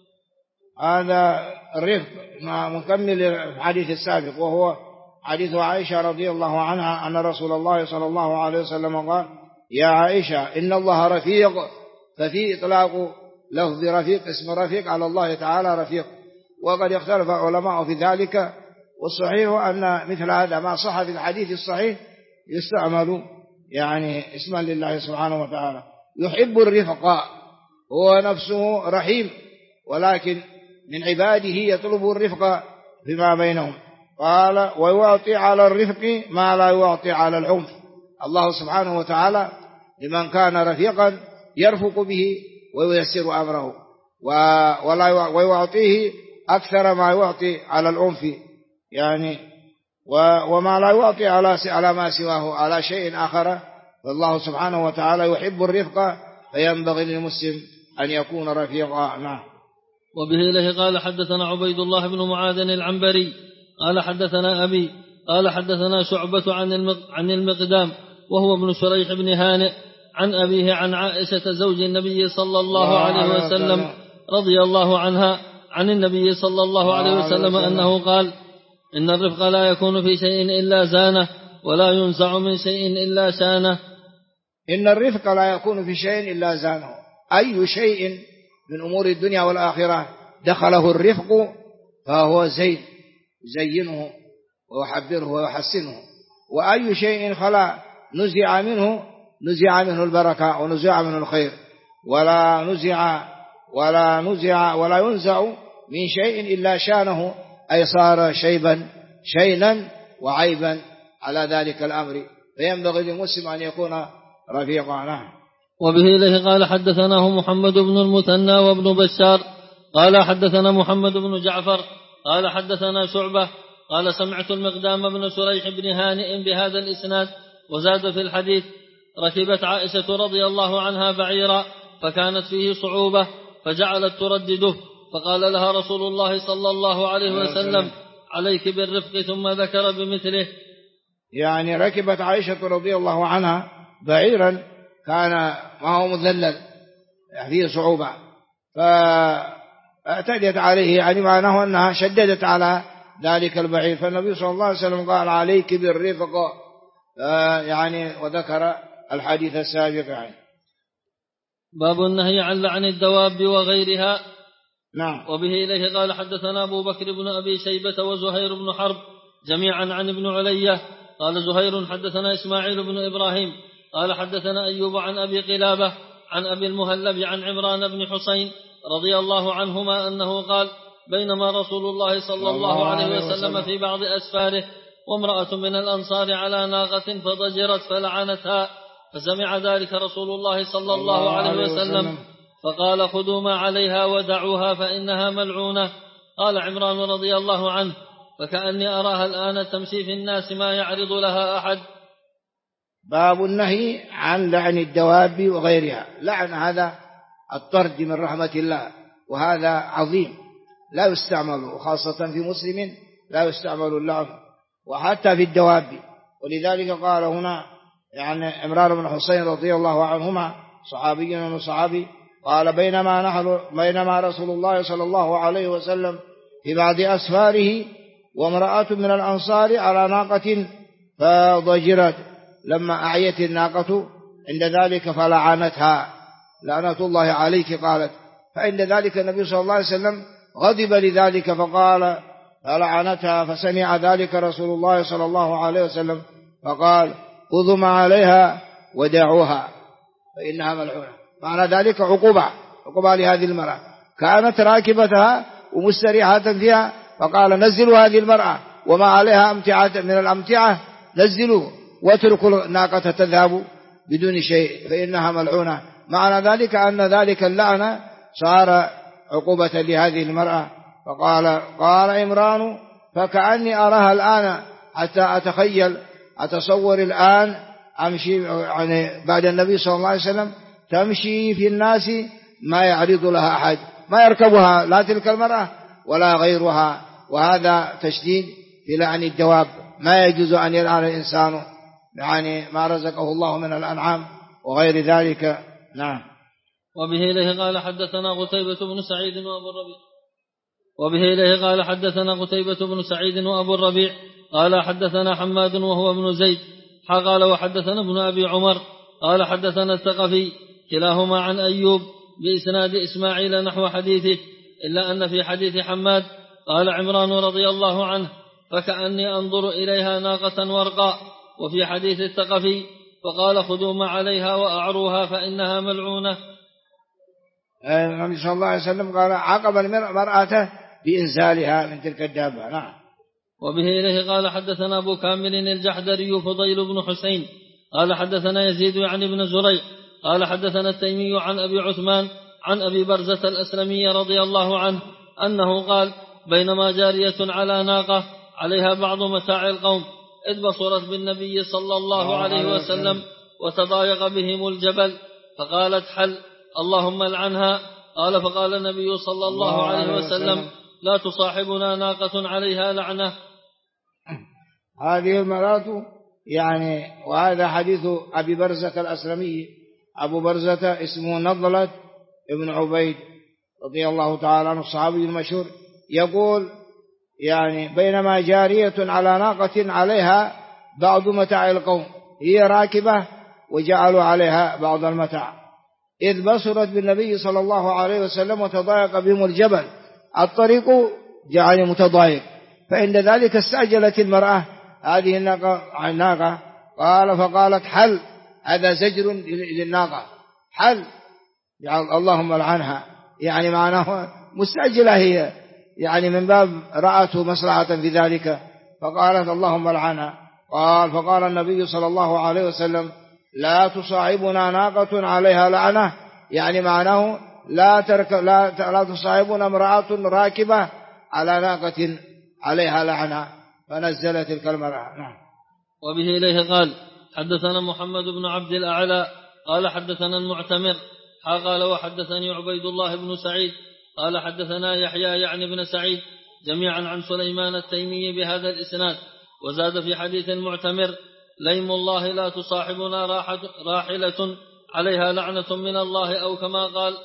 Speaker 1: هذا الرفق مكمل الحديث السابق وهو حديث عائشة رضي الله عنها أن رسول الله صلى الله عليه وسلم قال يا عائشة إن الله رفيق، ففي إطلاق لفظ رفيق اسم رفيق على الله تعالى رفيق، وقد اختلف علماء في ذلك، والصحيح أن مثل هذا ما صح في الحديث الصحيح يستعمل يعني اسما لله سبحانه وتعالى. يحب الرفق، هو نفسه رحيم ولكن من عباده يطلب الرفق فيما بينهم. قال ويعطي على الرفق ما لا يعطي على العنف. الله سبحانه وتعالى لمن كان رفيقا يرفق به وييسر أمره ويعطيه أكثر ما يعطي على العنف يعني وما لا يعطي على ما سواه على شيء آخر. فالله سبحانه وتعالى يحب الرفق فينبغي للمسلم أن يكون رفيقا. نعم.
Speaker 2: وبه إليه قال حدثنا عبيد الله بن معاذ العنبري قال حدثنا أبي قال حدثنا شعبة عن المقدام وهو ابن شريح بن هانئ عن أبيه عن عائشة زوج النبي صلى الله عليه وسلم رضي الله عنها عن النبي صلى الله عليه وسلم أنه قال إن الرفق لا يكون في شيء إلا زانه ولا ينزع من شيء إلا شانه.
Speaker 1: إن الرفق لا يكون في شيء إلا زانه. أي شيء من أمور الدنيا والآخرة دخله الرفق فهو زين يزينه ويحبره ويحسنه، وأي شيء خلا نزع منه البركة ونزع منه الخير، ولا ينزع من شيء إلا شانه، أي صار شينا وعيبا على ذلك الأمر، فينبغي للمسلم أن يكون رفيقا. نعم.
Speaker 2: وبه إليه قال حدثناه محمد بن المثنى وابن بشار قال حدثنا محمد بن جعفر قال حدثنا شعبة قال سمعت المقدام بن شريح بن هانئ بهذا الإسناد وزاد في الحديث ركبت عائشة رضي الله عنها بعيرا فكانت فيه صعوبة فجعلت تردده فقال لها رسول الله صلى الله عليه وسلم عليك بالرفق ثم ذكر بمثله.
Speaker 1: يعني ركبت عائشة رضي الله عنها بعيرا كان ما هو مذلل فيه صعوبة فاعتدت عليه، يعني معناه أنها شددت على ذلك البعير، فالنبي صلى الله عليه وسلم قال عليك بالرفق يعني وذكر الحديث السابق. يعني
Speaker 2: باب النهي عن لعن الدواب وغيرها.
Speaker 1: نعم.
Speaker 2: وبه إليه قال حدثنا أبو بكر بن أبي شيبة وزهير بن حرب جميعا عن ابن علية قال زهير حدثنا إسماعيل بن إبراهيم قال حدثنا أيوب عن أبي قلابة عن أبي المهلب عن عمران بن حسين رضي الله عنهما أنه قال بينما رسول الله صلى الله عليه وسلم في بعض أسفاره وامرأة من الأنصار على ناقة فضجرت فلعنتها، فسمع ذلك رسول الله صلى الله عليه وسلم فقال خذوا ما عليها ودعوها فإنها ملعونة. قال عمران رضي الله عنه فكأني أراها الآن تمشي في الناس ما يعرض لها أحد.
Speaker 1: باب النهي عن لعن الدواب وغيرها. لعن هذا الطرد من رحمة الله، وهذا عظيم لا يستعمل، وخاصة في مسلم لا يستعمل اللعن، وحتى في الدواب. ولذلك قال هنا يعني عمران بن حسين رضي الله عنهما صحابي من الصحابي قال بينما رسول الله صلى الله عليه وسلم في بعض أسفاره وامرأة من الأنصار على ناقة فضجرت، لما أعيت الناقة عند ذلك فلعنتها لعنة الله عليك قالت، فعند ذلك النبي صلى الله عليه وسلم غضب لذلك فقال فلعنتها، فسمع ذلك رسول الله صلى الله عليه وسلم فقال خذوا ما عليها ودعوها فإنها ملعونة. معنى ذلك عقوبة لهذه المرأة، كانت راكبتها ومستريحة فيها، فقال نزلوا هذه المرأة وما عليها أمتعة من الأمتعة، نزلوا واتركوا الناقة تذهب بدون شيء فإنها ملعونة. معنى ذلك أن ذلك اللعنة صار عقوبة لهذه المرأة. قال عمران فكأني أراها الآن حتى أتصور الآن أمشي يعني بعد النبي صلى الله عليه وسلم تمشي في الناس ما يعرض لها أحد، ما يركبها لا تلك المرأة ولا غيرها. وهذا تشديد في لعن الدواب، ما يجوز أن يلعن الإنسان يعني ما رزقه الله من الأنعام وغير ذلك. نعم.
Speaker 2: وبه إليه قال حدثنا قتيبة بن سعيد وأبو الربيع وأبو الربيع قال حدثنا حماد وهو ابن زيد قال وحدثنا ابن أبي عمر قال حدثنا الثقفي كلاهما عن أيوب بإسناد إسماعيل نحو حديثه، إلا أن في حديث حماد قال عمران رضي الله عنه فكأني أنظر إليها ناقة ورقاء، وفي حديث الثقفي فقال خذوا ما عليها وأعروها فإنها ملعونة.
Speaker 1: النبي صلى الله عليه وسلم قال عاقب المرأة بإنزالها من تلك الدابة. نعم.
Speaker 2: وبه إليه قال حدثنا أبو كامل الجحدري فضيل بن حسين قال حدثنا يزيد يعني بن زريع قال حدثنا التيمي عن أبي عثمان عن أبي برزة الأسلمي رضي الله عنه أنه قال بينما جارية على ناقة عليها بعض متاع القوم إذ بصرت بالنبي صلى الله عليه وسلم وتضايق بهم الجبل فقالت حل اللهم لعنها. قال فقال النبي صلى الله عليه وسلم لا تصاحبنا ناقة عليها لعنة.
Speaker 1: هذه المرأة يعني، وهذا حديث أبي برزة الأسلمي. أبو برزة اسمه نضلة ابن عبيد رضي الله تعالى عنه الصحابي المشهور، يقول يعني بينما جارية على ناقة عليها بعض متاع القوم، هي راكبة وجعلوا عليها بعض المتاع، إذ بصرت بالنبي صلى الله عليه وسلم وتضايق بهم الجبل، الطريق جعل متضايق، فعند ذلك استعجلت المرأة هذه الناقة فقالت حل، هذا زجر للناقة، حل يعني اللهم لعنها، يعني معناه مستعجلة هي، يعني من باب رأت مصلحة في ذلك فقالت اللهم لعنها. فقال النبي صلى الله عليه وسلم لا تصاحبنا ناقة عليها لعنة، يعني معناه لا تصاحبنا امرأة راكبة على ناقة عليها لعنة، فنزلت تلك المرأة. نعم.
Speaker 2: وبه إليه قال حدثنا محمد بن عبد الأعلى قال حدثنا المعتمر قال وحدثني عبيد الله بن سعيد قال حدثنا يحيى يعني بن سعيد جميعا عن سليمان التيمي بهذا الإسناد، وزاد في حديث المعتمر ليم الله لا تصاحبنا راحلة عليها لعنة من الله، أو كما قال.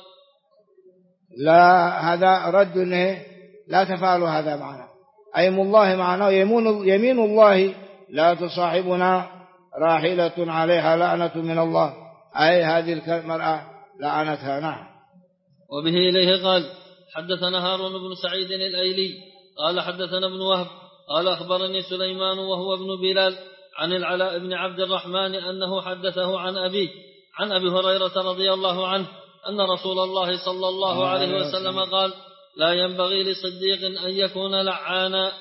Speaker 1: لا، هذا رد لا تفعلوا هذا معنا، أيم الله معناه يمين الله لا تصاحبنا راحلة عليها لعنة من الله، أي هذه المرأة لعنتها. نعم.
Speaker 2: وبه إليه قال حدثنا هارون بن سعيد الأيلي قال حدثنا ابن وهب قال أخبرني سليمان وهو ابن بلال عن العلاء بن عبد الرحمن أنه حدثه عن أبيه عن أبي هريرة رضي الله عنه أن رسول الله صلى الله عليه وسلم قال لا ينبغي لصديق أن يكون لعانا.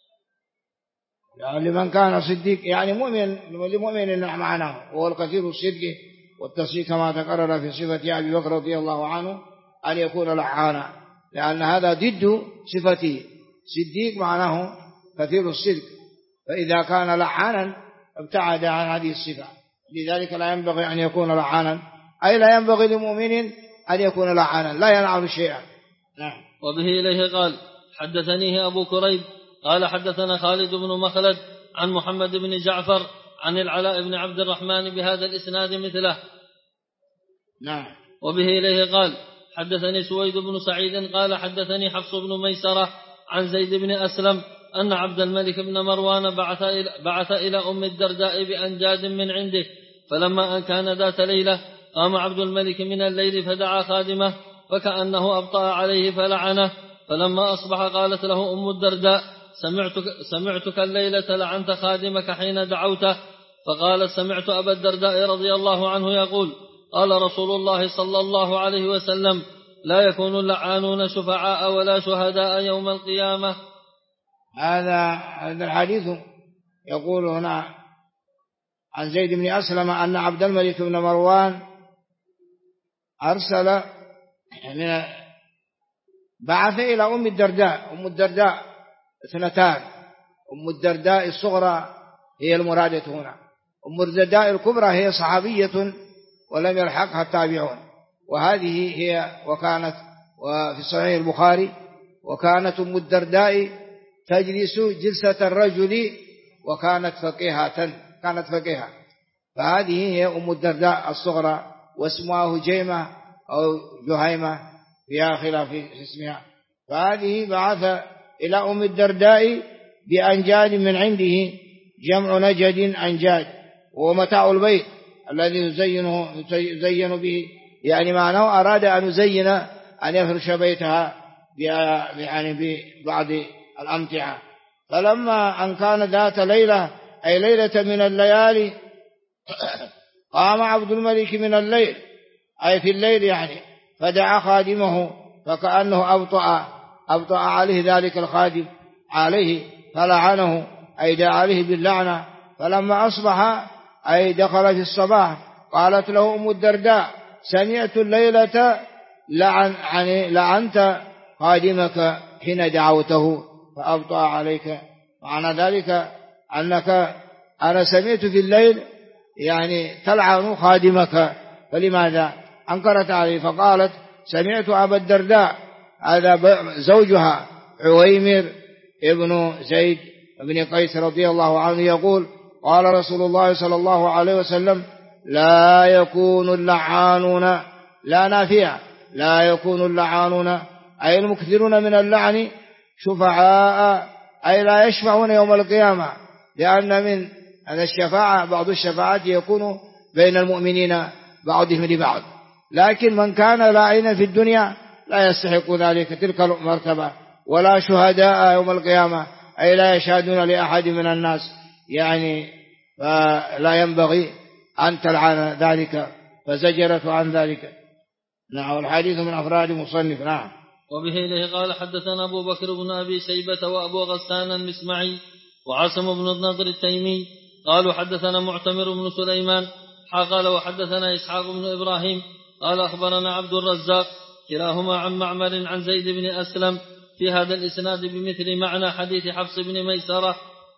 Speaker 1: يعني لمن كان صديق يعني لمؤمن معناه وهو الكثير الصدق والتصديق كما تقرر في صفة أبي بكر رضي الله عنه أن يكون لعانا، لأن هذا ضد صفته. صديق معناه كثير الصدق، فإذا كان لعانا ابتعد عن هذه الصفة. لذلك لا ينبغي أن يكون لعانا، أي لا ينبغي لمؤمن أن يكون لعانا، لا ينعل شيئا. نعم.
Speaker 2: وبه إليه قال حدثنيه أبو كريب قال حدثنا خالد بن مخلد عن محمد بن جعفر عن العلاء بن عبد الرحمن بهذا الإسناد مثله.
Speaker 1: نعم.
Speaker 2: وبه إليه قال حدثني سويد بن سعيد قال حدثني حفص بن ميسرة عن زيد بن أسلم أن عبد الملك بن مروان بعث إلى أم الدرداء بأنجاد من عنده، فلما أن كان ذات ليلة قام عبد الملك من الليل فدعا خادمه فكأنه أبطأ عليه فلعنه، فلما أصبح قالت له أم الدرداء سمعتك الليلة لعنت خادمك حين دعوته، فقالت سمعت أبا الدرداء رضي الله عنه يقول قال رسول الله صلى الله عليه وسلم لا يكون اللعانون شفعاء ولا شهداء يوم القيامة.
Speaker 1: هذا الحديث يقول هنا عن زيد بن أسلم أن عبد الملك بن مروان أرسل بعث إلى أم الدرداء. أم الدرداء اثنتان، أم الدرداء الصغرى هي المرادة هنا، أم الدرداء الكبرى هي صحابية ولم يلحقها التابعون، وهذه هي وكانت وفي صحيح البخاري وكانت أم الدرداء تجلس جلسة الرجل وكانت فقيهة، كانت فقيهة، فهذه هي أم الدرداء الصغرى، واسمها هجيمة أو جهيمة فيها خلاف في اسمها. فهذه بعث إلى أم الدرداء بأنجاد من عنده، جمع نجد أنجاد، ومتاع البيت الذي يزين به، يعني معناه أراد أن يزين أن يفرش بيتها يعني ببعض الأمتعة. فلما أن كان ذات ليلة أي ليلة من الليالي قام عبد الملك من الليل أي في الليل يعني، فدعا خادمه فكأنه أبطأ عليه ذلك الخادم عليه فلعنه أي دعا عليه باللعنة. فلما أصبح أي دخل في الصباح قالت له أم الدرداء سمعت الليلة لعنت خادمك حين دعوته فأبطأ عليك. معنى ذلك أنك أنا سمعت في الليل يعني تلعن خادمك، فلماذا؟ أنكرت عليه فقالت سمعت أبا الدرداء هذا زوجها عويمر ابن زيد بن قيس رضي الله عنه يقول قال رسول الله صلى الله عليه وسلم لا يكون اللعانون لا نافية لا يكون اللعانون أي المكثرون من اللعن شفعاء أي لا يشفعون يوم القيامة، لأن من هذا الشفاعة بعض الشفاعات يكون بين المؤمنين بعضهم لبعض، لكن من كان لاعنا في الدنيا لا يستحق ذلك تلك المرتبة، ولا شهداء يوم القيامة أي لا يشهدون لأحد من الناس، يعني فلا ينبغي أن تلعن ذلك، فزجرت عن ذلك. نعم. الحديث من أفراد مصنف. نعم.
Speaker 2: وبه إليه قال حدثنا أبو بكر بن أبي شيبة وأبو غسان المسمعي وعاصم بن النضر التيمي قالوا حدثنا معتمر بن سليمان قال وحدثنا إسحاق بن إبراهيم قال أخبرنا عبد الرزاق كلاهما عن معمر عن زيد بن أسلم في هذا الإسناد بمثل معنى حديث حفص بن ميسرة.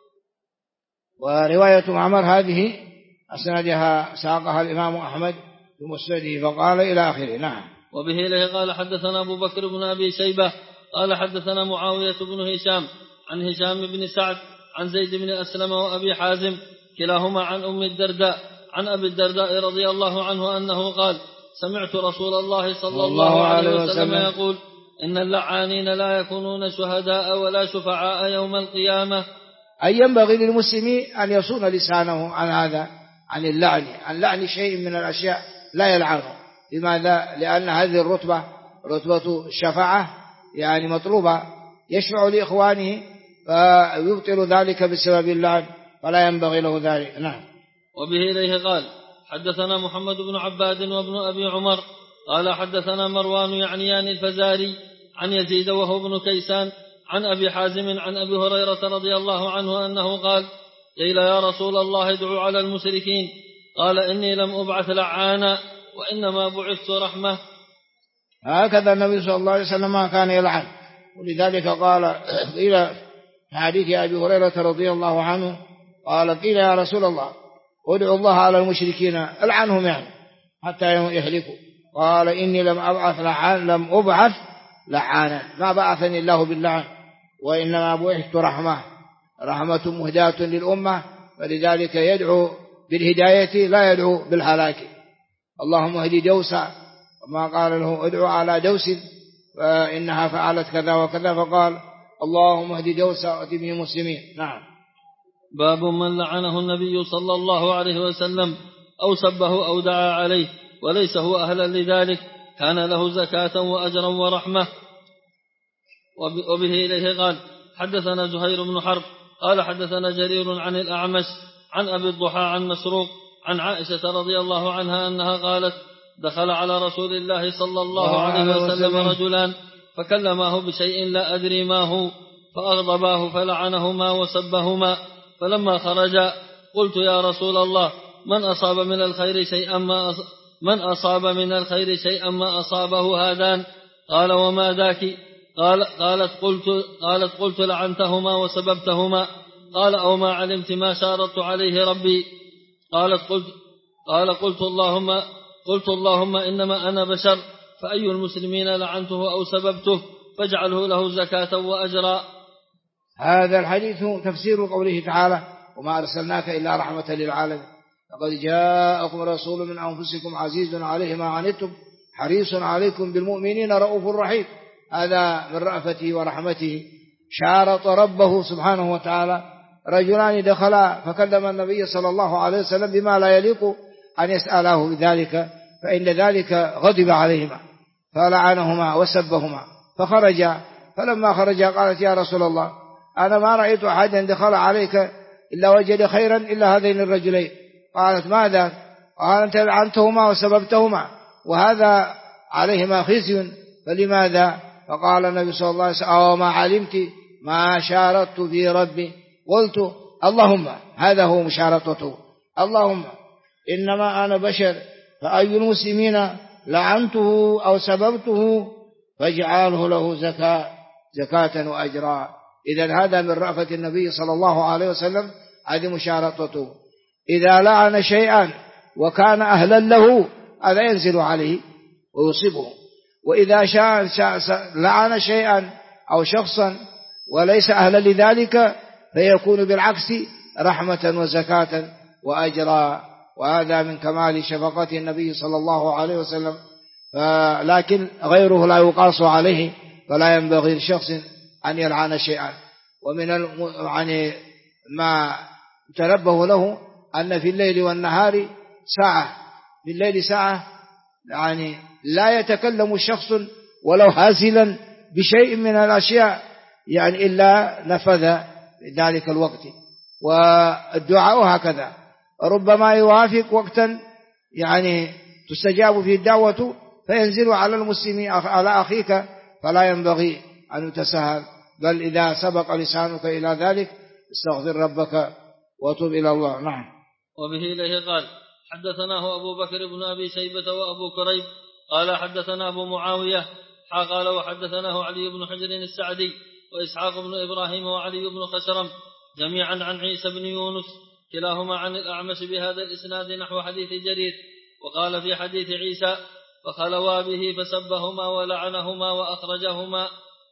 Speaker 1: ورواية معمر هذه أسنادها ساقها الإمام أحمد في مسنده فقال إلى آخره. نعم.
Speaker 2: وبه إليه قال حدثنا أبو بكر بن أبي شيبة قال حدثنا معاوية بن هشام عن هشام بن سعد عن زيد بن أسلم وأبي حازم كلاهما عن أم الدرداء عن أبي الدرداء رضي الله عنه أنه قال سمعت رسول الله صلى الله عليه وسلم يقول إن اللعانين لا يكونون شهداء ولا شفعاء يوم القيامة.
Speaker 1: أي ينبغي للمسلم أن يصون لسانه عن هذا، عن اللعن، عن لعن شيء من الأشياء لا يلعنه. لماذا؟ لأن هذه الرتبة رتبة الشفاعة يعني مطلوبة، يشفع لإخوانه فيبطل ذلك بسبب اللعن، فلا ينبغي له ذلك. نعم.
Speaker 2: وبه إليه قال حدثنا محمد بن عباد وابن أبي عمر قال حدثنا مروان يعنيان الفزاري عن يزيد وهو ابن كيسان عن أبي حازم عن أبي هريرة رضي الله عنه أنه قال قيل يا رسول الله ادعوا على المشركين قال إني لم أبعث لعانا وإنما بعثت رحمة.
Speaker 1: هكذا النبي صلى الله عليه وسلم كان يلعن، ولذلك قال حديث أبي هريرة رضي الله عنه قال قيل يا رسول الله ادعو الله على المشركين العنهم يعني حتى يهلكوا قال إني لم أبعث لعانا ما بعثني الله باللعن وإنما بعثت رحمة مهداة للأمة فلذلك يدعو بالهداية لا يدعو بالهلاك. اللهم اهدي دوسا وما قال له ادعو على دوس فإنها فعلت كذا وكذا فقال اللهم اهدي دوسا وأتي به مسلمين. نعم.
Speaker 2: باب من لعنه النبي صلى الله عليه وسلم أو سبه أو دعا عليه وليس هو أهلا لذلك كان له زكاة وأجرا ورحمة. وبه إليه قال حدثنا زهير بن حرب قال حدثنا جرير عن الأعمش عن أبي الضحى عن مسروق عن عائشة رضي الله عنها أنها قالت دخل على رسول الله صلى الله عليه وسلم رجلان فكلماه بشيء لا أدري ما هو فأغضباه فلعنهما وسبهما فلما خرجا قلت يا رسول الله من أصاب من الخير شيئا ما أصابه هذان قال وما ذاك قالت قلت لعنتهما وسببتهما قال أو ما علمت ما شارطت عليه ربي قلت اللهم إنما أنا بشر فأي المسلمين لعنته أو سببته فاجعله له زكاة وأجرا.
Speaker 1: هذا الحديث تفسير قوله تعالى وما أرسلناك إلا رحمة للعالمين لقد جاءكم رسول من أنفسكم عزيز عليه ما عنتم حريص عليكم بالمؤمنين رؤوف رحيم. هذا من رأفته ورحمته شارط ربه سبحانه وتعالى رجلان دخلا فكلم النبي صلى الله عليه وسلم بما لا يليق أن يسأله بذلك فإن ذلك غضب عليهما فلعنهما وسبهما فخرجا فلما خرجا قالت يا رسول الله أنا ما رأيت أحدا دخل عليك إلا وجد خيرا إلا هذين الرجلين. قالت ماذا؟ قال أنت لعنتهما وسببتهما وهذا عليهما خزي فلماذا؟ فقال النبي صلى الله عليه وسلم أو ما علمت ما شارطت في ربي قلت اللهم هذا هو مشارطته اللهم إنما أنا بشر فأي المسلمين لعنته أو سببته فاجعله له زكاة وأجرا. إذن هذا من رأفة النبي صلى الله عليه وسلم هذه مشارطته. إذا لعن شيئا وكان أهلا له هذا ينزل عليه ويصيبه وإذا لعن شيئا أو شخصا وليس أهلا لذلك فيكون بالعكس رحمة وزكاة وأجرا. وهذا من كمال شفقة النبي صلى الله عليه وسلم لكن غيره لا يقاس عليه فلا ينبغي لشخص أن يلعن شيئا. ومن يعني ما تنبه له أن في الليل والنهار ساعة في الليل ساعة يعني لا يتكلم الشخص ولو هازلا بشيء من الأشياء يعني إلا نفذ ذلك الوقت. والدعاء هكذا ربما يوافق وقتا يعني تستجاب فيه الدعوة فينزل على المسلمين على أخيك فلا ينبغي أن يتساهل بل إذا سبق لسانك إلى ذلك استغفر ربك وتوب إلى الله. نعم.
Speaker 2: وبه إليه قال حدثناه أبو بكر بن أبي شيبة وأبو كريب قال حدثنا أبو معاوية قال وحدثناه علي بن حجر السعدي وإسحاق بن إبراهيم وعلي بن خشرم جميعا عن عيسى بن يونس كلاهما عن الأعمش بهذا الإسناد نحو حديث جرير. وقال في حديث عيسى فخلوا به فسبهما ولعنهما وأخرجهما.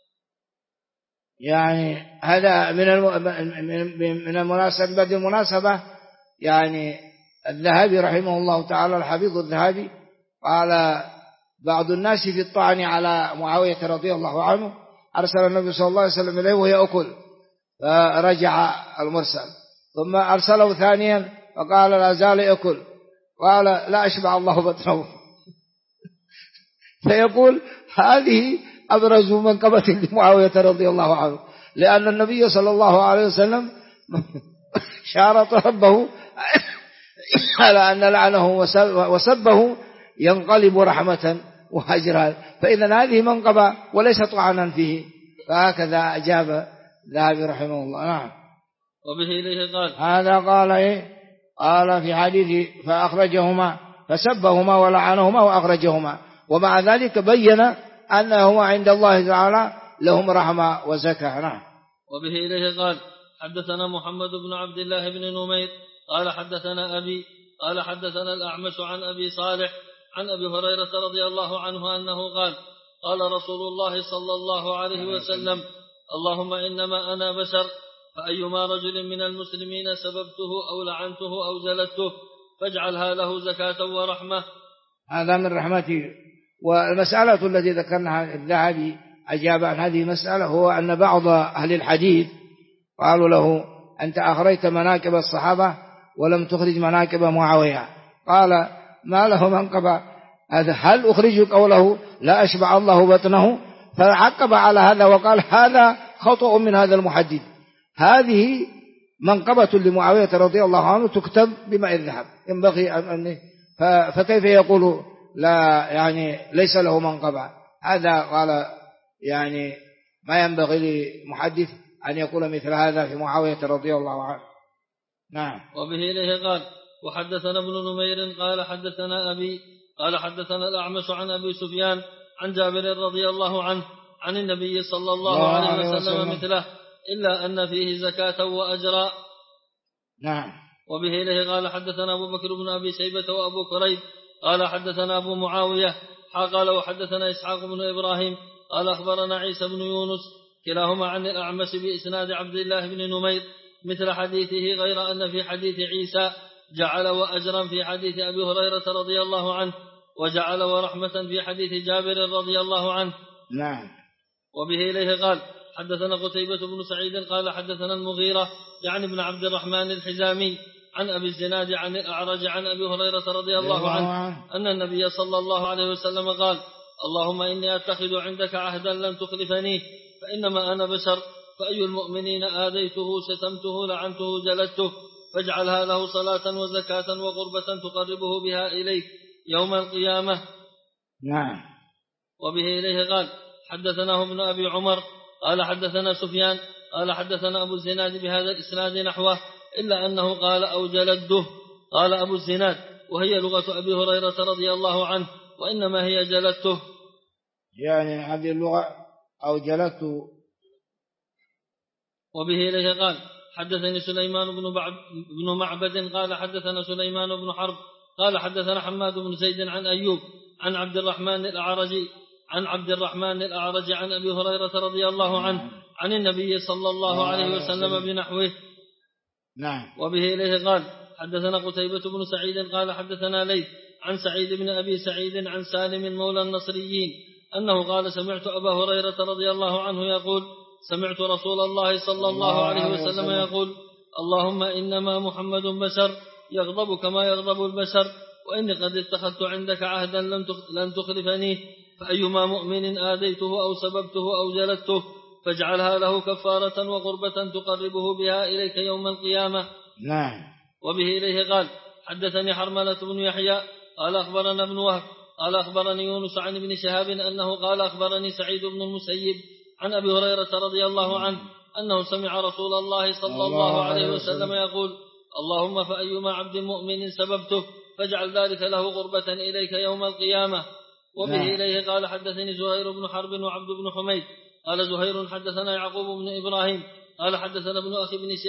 Speaker 1: يعني هذا من المناسبة يعني الذهبي رحمه الله تعالى الحفيظ الذهبي قال بعض الناس في الطعن على معاوية رضي الله عنه أرسل النبي صلى الله عليه وسلم إليه وهي أكل فرجع المرسل ثم أرسله ثانيا فقال لا زال يأكل قال لا أشبع الله بطنه فيقول هذه أبرز منقبة لمعاوية رضي الله عنه لأن النبي صلى الله عليه وسلم شارط ربه على أن لعنه وسبه ينقلب رحمة وأجرا فإذا هذه منقبة وليس طعنا فيه. فهكذا أجاب ذهبي رحمه الله. نعم.
Speaker 2: وبه إليه قال
Speaker 1: هذا قال قال في حديث فأخرجهما فسبهما ولعنهما وأخرجهما ومع ذلك بين أنه عند الله تعالى لهم رحمة وزكاة. نعم.
Speaker 2: وبه إليه قال حدثنا محمد بن عبد الله بن نمير قال حدثنا أبي قال حدثنا الأعمش عن أبي صالح عن أبي هريرة رضي الله عنه أنه قال قال رسول الله صلى الله عليه وسلم اللهم إنما أنا بشر فأيما رجل من المسلمين سببته أو لعنته أو جلدته فاجعلها له زكاة ورحمة.
Speaker 1: هذا من رحمته. والمسألة التي ذكرناها الذهبي أجاب عن هذه المسألة هو أن بعض أهل الحديث قالوا له أنت أخرجت مناكب الصحابة ولم تخرج مناكب معاوية، قال ما له منقبة، هل أخرج قوله لا أشبع الله بطنه؟ فعقب على هذا وقال هذا خطأ من هذا المحدث، هذه منقبة لمعاوية رضي الله عنه تكتب بماء الذهب، ينبغي أن فكيف يقول لا يعني ليس له منقبة؟ هذا قال يعني ما ينبغي لمحدث أن يقول مثل هذا في معاوية رضي الله عنه. نعم.
Speaker 2: وبه إليه قال وحدثنا ابن نمير قال حدثنا أبي قال حدثنا الأعمش عن أبي سفيان عن جابر رضي الله عنه عن النبي صلى الله عليه وسلم مثله إلا أن فيه زكاة وأجرا.
Speaker 1: نعم.
Speaker 2: وبه إليه قال حدثنا أبو بكر بن أبي شيبة وأبو كريب قال حدثنا أبو معاوية قال وحدثنا إسحاق بن إبراهيم قال أخبرنا عيسى بن يونس كلاهما عن الأعمش بإسناد عبد الله بن نمير مثل حديثه غير أن في حديث عيسى جعل وأجرا في حديث أبي هريرة رضي الله عنه وجعل ورحمة في حديث جابر رضي الله عنه.
Speaker 1: نعم.
Speaker 2: وبه إليه قال حدثنا قتيبة بن سعيد قال حدثنا المغيرة يعني ابن عبد الرحمن الحزامي عن أبي الزناد عن الأعرج عن أبي هريرة رضي الله عنه أن النبي صلى الله عليه وسلم قال اللهم إني أتخذ عندك عهدا لن تخلفني فإنما أنا بشر فأي المؤمنين آذيته شتمته لعنته جلدته فاجعلها له صلاة وزكاة وقربة تقربه بها إليك يوم القيامة.
Speaker 1: نعم.
Speaker 2: وبه إليه قال حدثناه ابن أبي عمر قال حدثنا سفيان قال حدثنا أبو الزناد بهذا الإسناد نحوه إلا أنه قال أو جلده. قال أبو الزناد وهي لغة أبي هريرة رضي الله عنه وإنما هي جلدته،
Speaker 1: يعني هذه اللغة أو جلدته.
Speaker 2: وبه إليه قال حدثني سليمان بن معبد قال حدثنا سليمان بن حرب قال حدثنا حماد بن زيد عن أيوب عن عبد الرحمن الأعرج عن أبي هريرة رضي الله عنه عن النبي صلى الله عليه وسلم بنحوه.
Speaker 1: نعم.
Speaker 2: وبه إليه قال حدثنا قتيبة بن سعيد قال حدثنا ليث عن سعيد بن أبي سعيد عن سالم مولى النصريين أنه قال سمعت أبا هريرة رضي الله عنه يقول سمعت رسول الله صلى الله عليه وسلم يقول اللهم إنما محمد بشر يغضب كما يغضب البشر وإني قد اتخذت عندك عهدا لن تخلفني فأيما مؤمن آذيته أو سببته أو جلدته فاجعلها له كفارة وقربة تقربه بها إليك يوم القيامة.
Speaker 1: نعم.
Speaker 2: وبه إليه قال حدثني حرملة بن يحيى قال أخبرنا ابن وهب قال أخبرني يونس عن ابن شهاب أنه قال أخبرني سعيد بن المسيب عن أبي هريرة رضي الله عنه أنه سمع رسول الله صلى الله عليه وسلم يقول اللهم فأيما عبد مؤمن سببته فاجعل ذلك له قربة إليك يوم القيامة. وبه إليه قال حدثني زهير بن حرب وعبد بن حميد قال زهير حدثنا يعقوب بن إبراهيم قال حدثنا ابن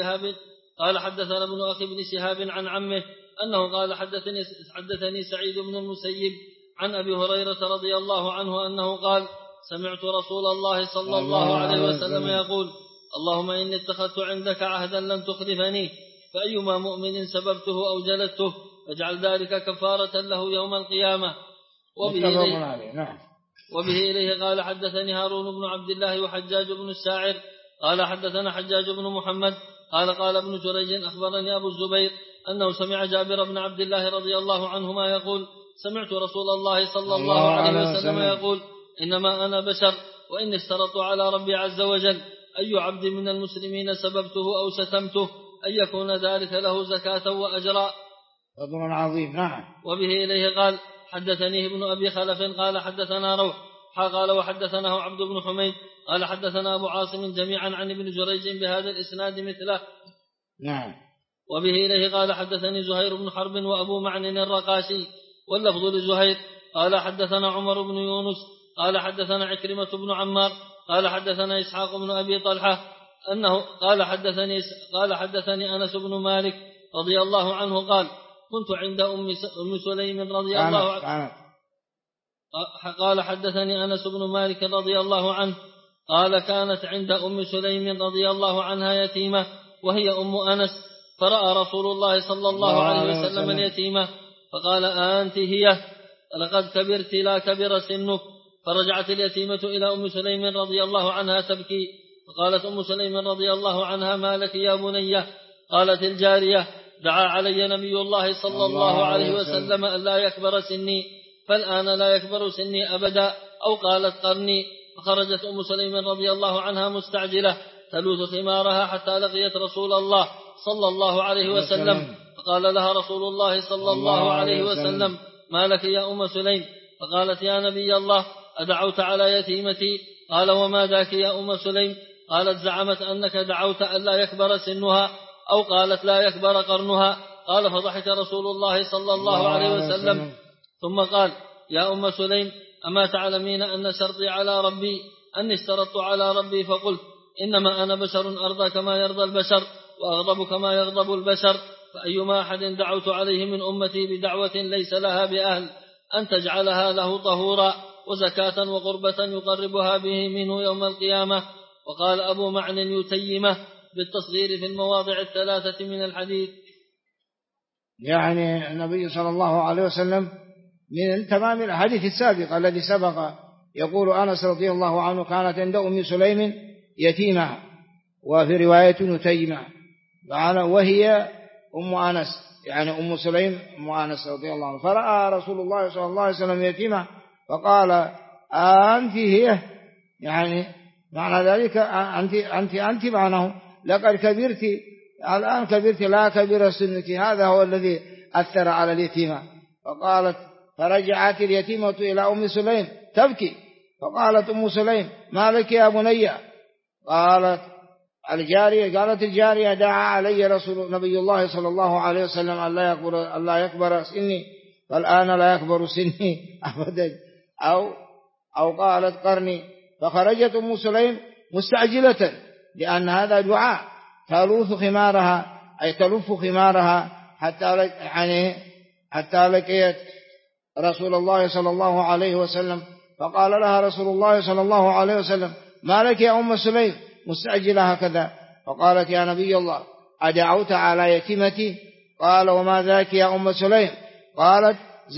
Speaker 2: أخي بن شهاب عن عمه أنه قال حدثني سعيد بن المسيب عن أبي هريرة رضي الله عنه أنه قال سمعت رسول الله صلى الله عليه وسلم يقول اللهم إني اتخذت عندك عهدا لن تخلفني فأيما مؤمن سببته أو جلدته فاجعل ذلك كفارة له يوم القيامة. وبه إليه قال حدثني هارون بن عبد الله وحجاج بن الساعر قال حدثنا حجاج بن محمد قال ابن جريج أخبرني أبو الزبير أنه سمع جابر بن عبد الله رضي الله عنهما يقول سمعت رسول الله صلى الله عليه وسلم يقول إنما أنا بشر وإن اشترطت على ربي عز وجل أي عبد من المسلمين سببته أو شتمته أن يكون ذلك له زكاة وأجرا.
Speaker 1: فضل عظيم. نعم.
Speaker 2: وبه إليه قال حدثنيه ابن أبي خلف قال حدثنا روح قال وحدثناه عبد بن حميد قال حدثنا أبو عاصم جميعا عن ابن جريج بهذا الإسناد مثله.
Speaker 1: نعم.
Speaker 2: وبه إليه قال حدثني زهير بن حرب وأبو معن الرقاشي واللفظ لزهير قال حدثنا عمر بن يونس قال حدثنا عكرمة بن عمار قال حدثنا إسحاق بن أبي طلحة قال حدثني أنس بن مالك رضي الله عنه قال كنت عند أم سليم رضي الله عنه. قال حدثني أنس بن مالك رضي الله عنه قال كانت عند أم سليم رضي الله عنها يتيمة وهي أم أنس، فرأى رسول الله صلى الله عليه وسلم اليتيمة فقال أنت هي؟ لقد كبرت لا كبر سنك. فرجعت اليتيمة إلى أم سليم رضي الله عنها تبكي، فقالت أم سليم رضي الله عنها ما لك يا بنية؟ قالت الجارية دعا علي نبي الله صلى الله عليه وسلم ألا يكبر سني، فالآن لا يكبر سني أبدا، أو قالت قرني. فخرجت أم سليم رضي الله عنها مستعجلة تلوث ثمارها حتى لقيت رسول الله صلى الله عليه وسلم، فقال لها رسول الله صلى الله عليه وسلم ما لك يا أم سليم؟ فقالت يا نبي الله أدعوت على يتيمتي؟ قال وما ذاك يا أم سليم؟ قالت زعمت أنك دعوت ألا يكبر سنها، أو قالت لا يكبر قرنها. قال فضحك رسول الله صلى الله عليه وسلم ثم قال يا أم سليم أما تعلمين أن شرطي على ربي أني اشترطت على ربي فقلت إنما أنا بشر أرضى كما يرضى البشر وأغضب كما يغضب البشر، فأيما أحد دعوت عليه من أمتي بدعوة ليس لها بأهل أن تجعلها له طهورا وزكاة وقربة يقربها به منه يوم القيامة. وقال أبو معن يتيمة بالتصغير في المواضع الثلاثة من الحديث.
Speaker 1: يعني النبي صلى الله عليه وسلم من تمام الحديث السابق الذي سبق يقول أنس رضي الله عنه كانت عند أم سليم يتيمة، وفي رواية يتيمة، وهي أم أنس يعني أم سليم أم أنس رضي الله عنه. فرأى رسول الله صلى الله عليه وسلم يتيمة فقال أنت هي؟ يعني معنى ذلك أنت معناه لقد كبرت، الآن كبرت لا كبر سنك. هذا هو الذي أثر على اليتيمة. فقالت فرجعت اليتيمة إلى أم سليم تبكي، فقالت أم سليم ما لك يا بني؟ قالت الجارية دعا علي رسول نبي الله صلى الله عليه وسلم ألا يكبر سني، فالآن لا يكبر سني أبدا، أو قالت قرني. فخرجت أم سليم مستعجلة لأن هذا دعاء تلوث خمارها أي تلف خمارها حتى لقيت رسول الله صلى الله عليه وسلم. فقال لها رسول الله صلى الله عليه وسلم ما لك يا أم سليم مستعجلة هكذا؟ فقالت يا نبي الله أدعوت على يتيمتي؟ قال وما ذاك يا أم سليم؟ قالت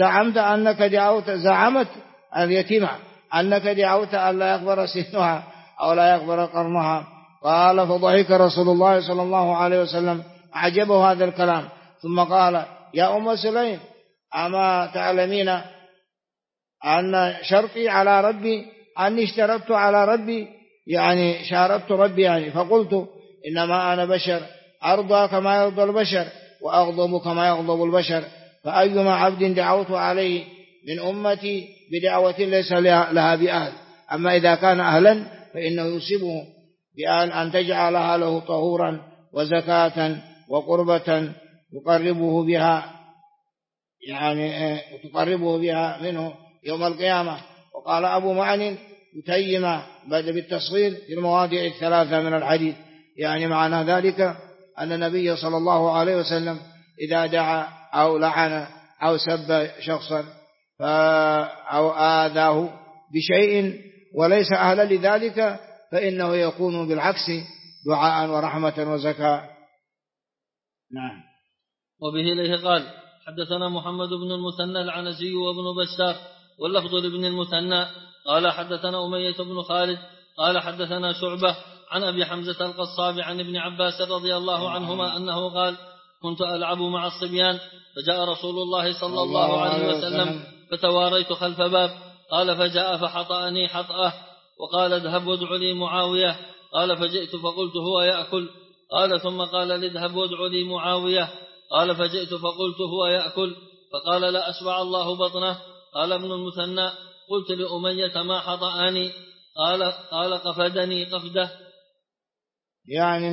Speaker 1: زعمت اليتيمة أنك دعوت ألا يكبر سنها أو لا يكبر قرنها. قال فضحك رسول الله صلى الله عليه وسلم عجبه هذا الكلام، ثم قال يا أم سليم أما تعلمين أن شرطي على ربي أني اشترطت على ربي، يعني شارطت ربي يعني، فقلت إنما أنا بشر أرضى كما يرضى البشر وأغضب كما يغضب البشر، فأيما عبد دعوت عليه من أمتي بدعوة ليس لها بأهل، أما إذا كان أهلا فإنه يصيبه بأن أن تجعلها له طهورا وزكاة وقربة يقربه بها منه يوم القيامة. وقال أبو معن يتيمة بدأ بالتصغير في المواضع الثلاثة من الحديث، يعني معنى ذلك أن النبي صلى الله عليه وسلم إذا دعا أو لعن أو سب شخصا أو آذاه بشيء وليس أهلا لذلك فإنه يكون بالعكس دعاء ورحمة وزكاة. نعم.
Speaker 2: وبه إليه قال حدثنا محمد بن المثنى العنزي وابن بشار واللفظ لابن المثنى قال حدثنا أمية بن خالد قال حدثنا شعبة عن أبي حمزة القصاب عن ابن عباس رضي الله عنهما أنه قال كنت ألعب مع الصبيان فجاء رسول الله صلى الله عليه وسلم فتواريت خلف باب، قال فجاء فحطأني حطأه وقال اذهب وادع لي معاوية، قال فجئت فقلت هو يأكل، قال ثم قال لي اذهب وادع لي معاوية، قال فجئت فقلت هو يأكل، فقال لا أشبع الله بطنه. قال ابن المثنى قلت لأمية ما حطأني؟ قال قفدني قفده.
Speaker 1: يعني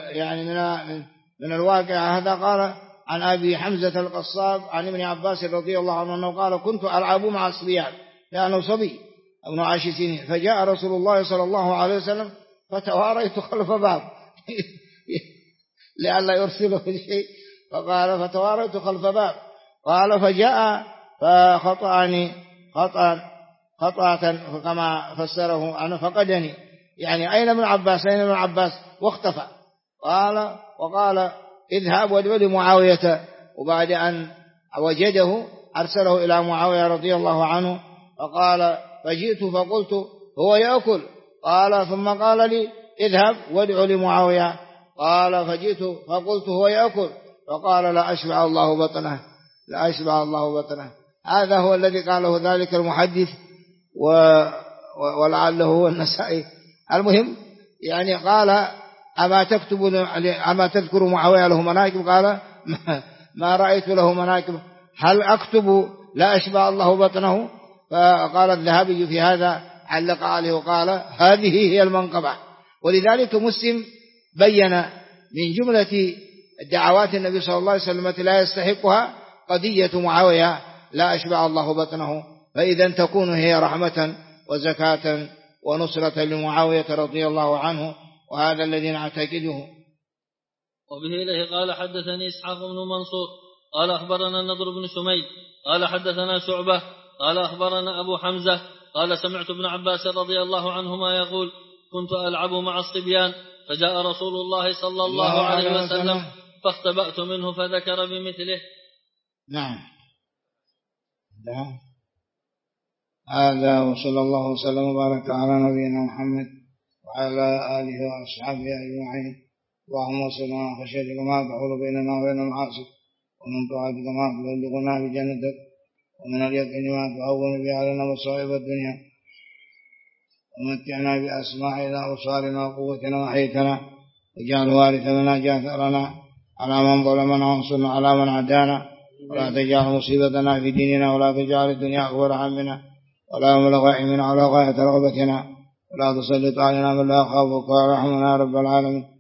Speaker 1: من الواقع هذا قال عن أبي حمزة القصاب عن ابن عباس رضي الله عنه أنه قال كنت ألعب مع الصبيان لأنه صبي ابن 10 سنين، فجاء رسول الله صلى الله عليه وسلم فتواريت خلف باب، لئلا يرسله شيء. فقال فتواريت خلف باب. قال فجاء فخطأني خطأة كما فسره أنا فقدني، يعني أين ابن عباس أين ابن عباس، واختفى. وقال اذهب وادعو لمعاوية، وبعد أن وجده أرسله إلى معاوية رضي الله عنه. فقال فجئت فقلت هو يأكل. قال ثم قال لي اذهب وادعو لمعاوية. قال فجئت فقلت هو يأكل. فقال لا أشبع الله بطنه، لا أشبع الله بطنه. هذا هو الذي قاله ذلك المحدث ولعله هو النسائي. المهم يعني قال أما تذكر معاوية له مناكب؟ قال ما رأيت له مناكب. هل أكتب لا أشبع الله بطنه؟ فقال الذهبي في هذا علق عليه وقال هذه هي المنقبة. ولذلك مسلم بين من جملة دعوات النبي صلى الله عليه وسلم التي لا يستحقها قضية معاوية لا أشبع الله بطنه، فإذا تكون هي رحمة وزكاة ونصرة لمعاوية رضي الله عنه، وهذا الذي نعتقده.
Speaker 2: وبه إليه قال حدثني إسحاق بن منصور قال أخبرنا النضر بن شميل قال حدثنا شعبة قال أخبرنا أبو حمزة قال سمعت ابن عباس رضي الله عنهما يقول كنت ألعب مع الصبيان فجاء رسول الله صلى الله عليه وسلم فاختبأت منه فذكر بمثله.
Speaker 1: نعم. هذا وصلى الله وسلم وبارك على نبينا محمد وعلى آله وأصحابه أجمعين. اللهم صل على خشيتك ما تحول بيننا وبين المعاصي، ومن طاعتك ما تبلغنا بجنتك، ومن اليقين ما تهون به علينا مصائب الدنيا، ومتعنا بأسماعنا وأبصارنا وقوتنا وحيتنا، واجعل وارث منا جاثرنا على من ظلمنا وانصرنا على من عادانا، ولا تجعل مصيبتنا في ديننا، ولا تجعل الدنيا أكبر همنا ولا مبلغ علمنا ولا غاية رغبتنا، ولا تسلط علينا من لا يخافك ولا يرحمنا يا رب العالمين.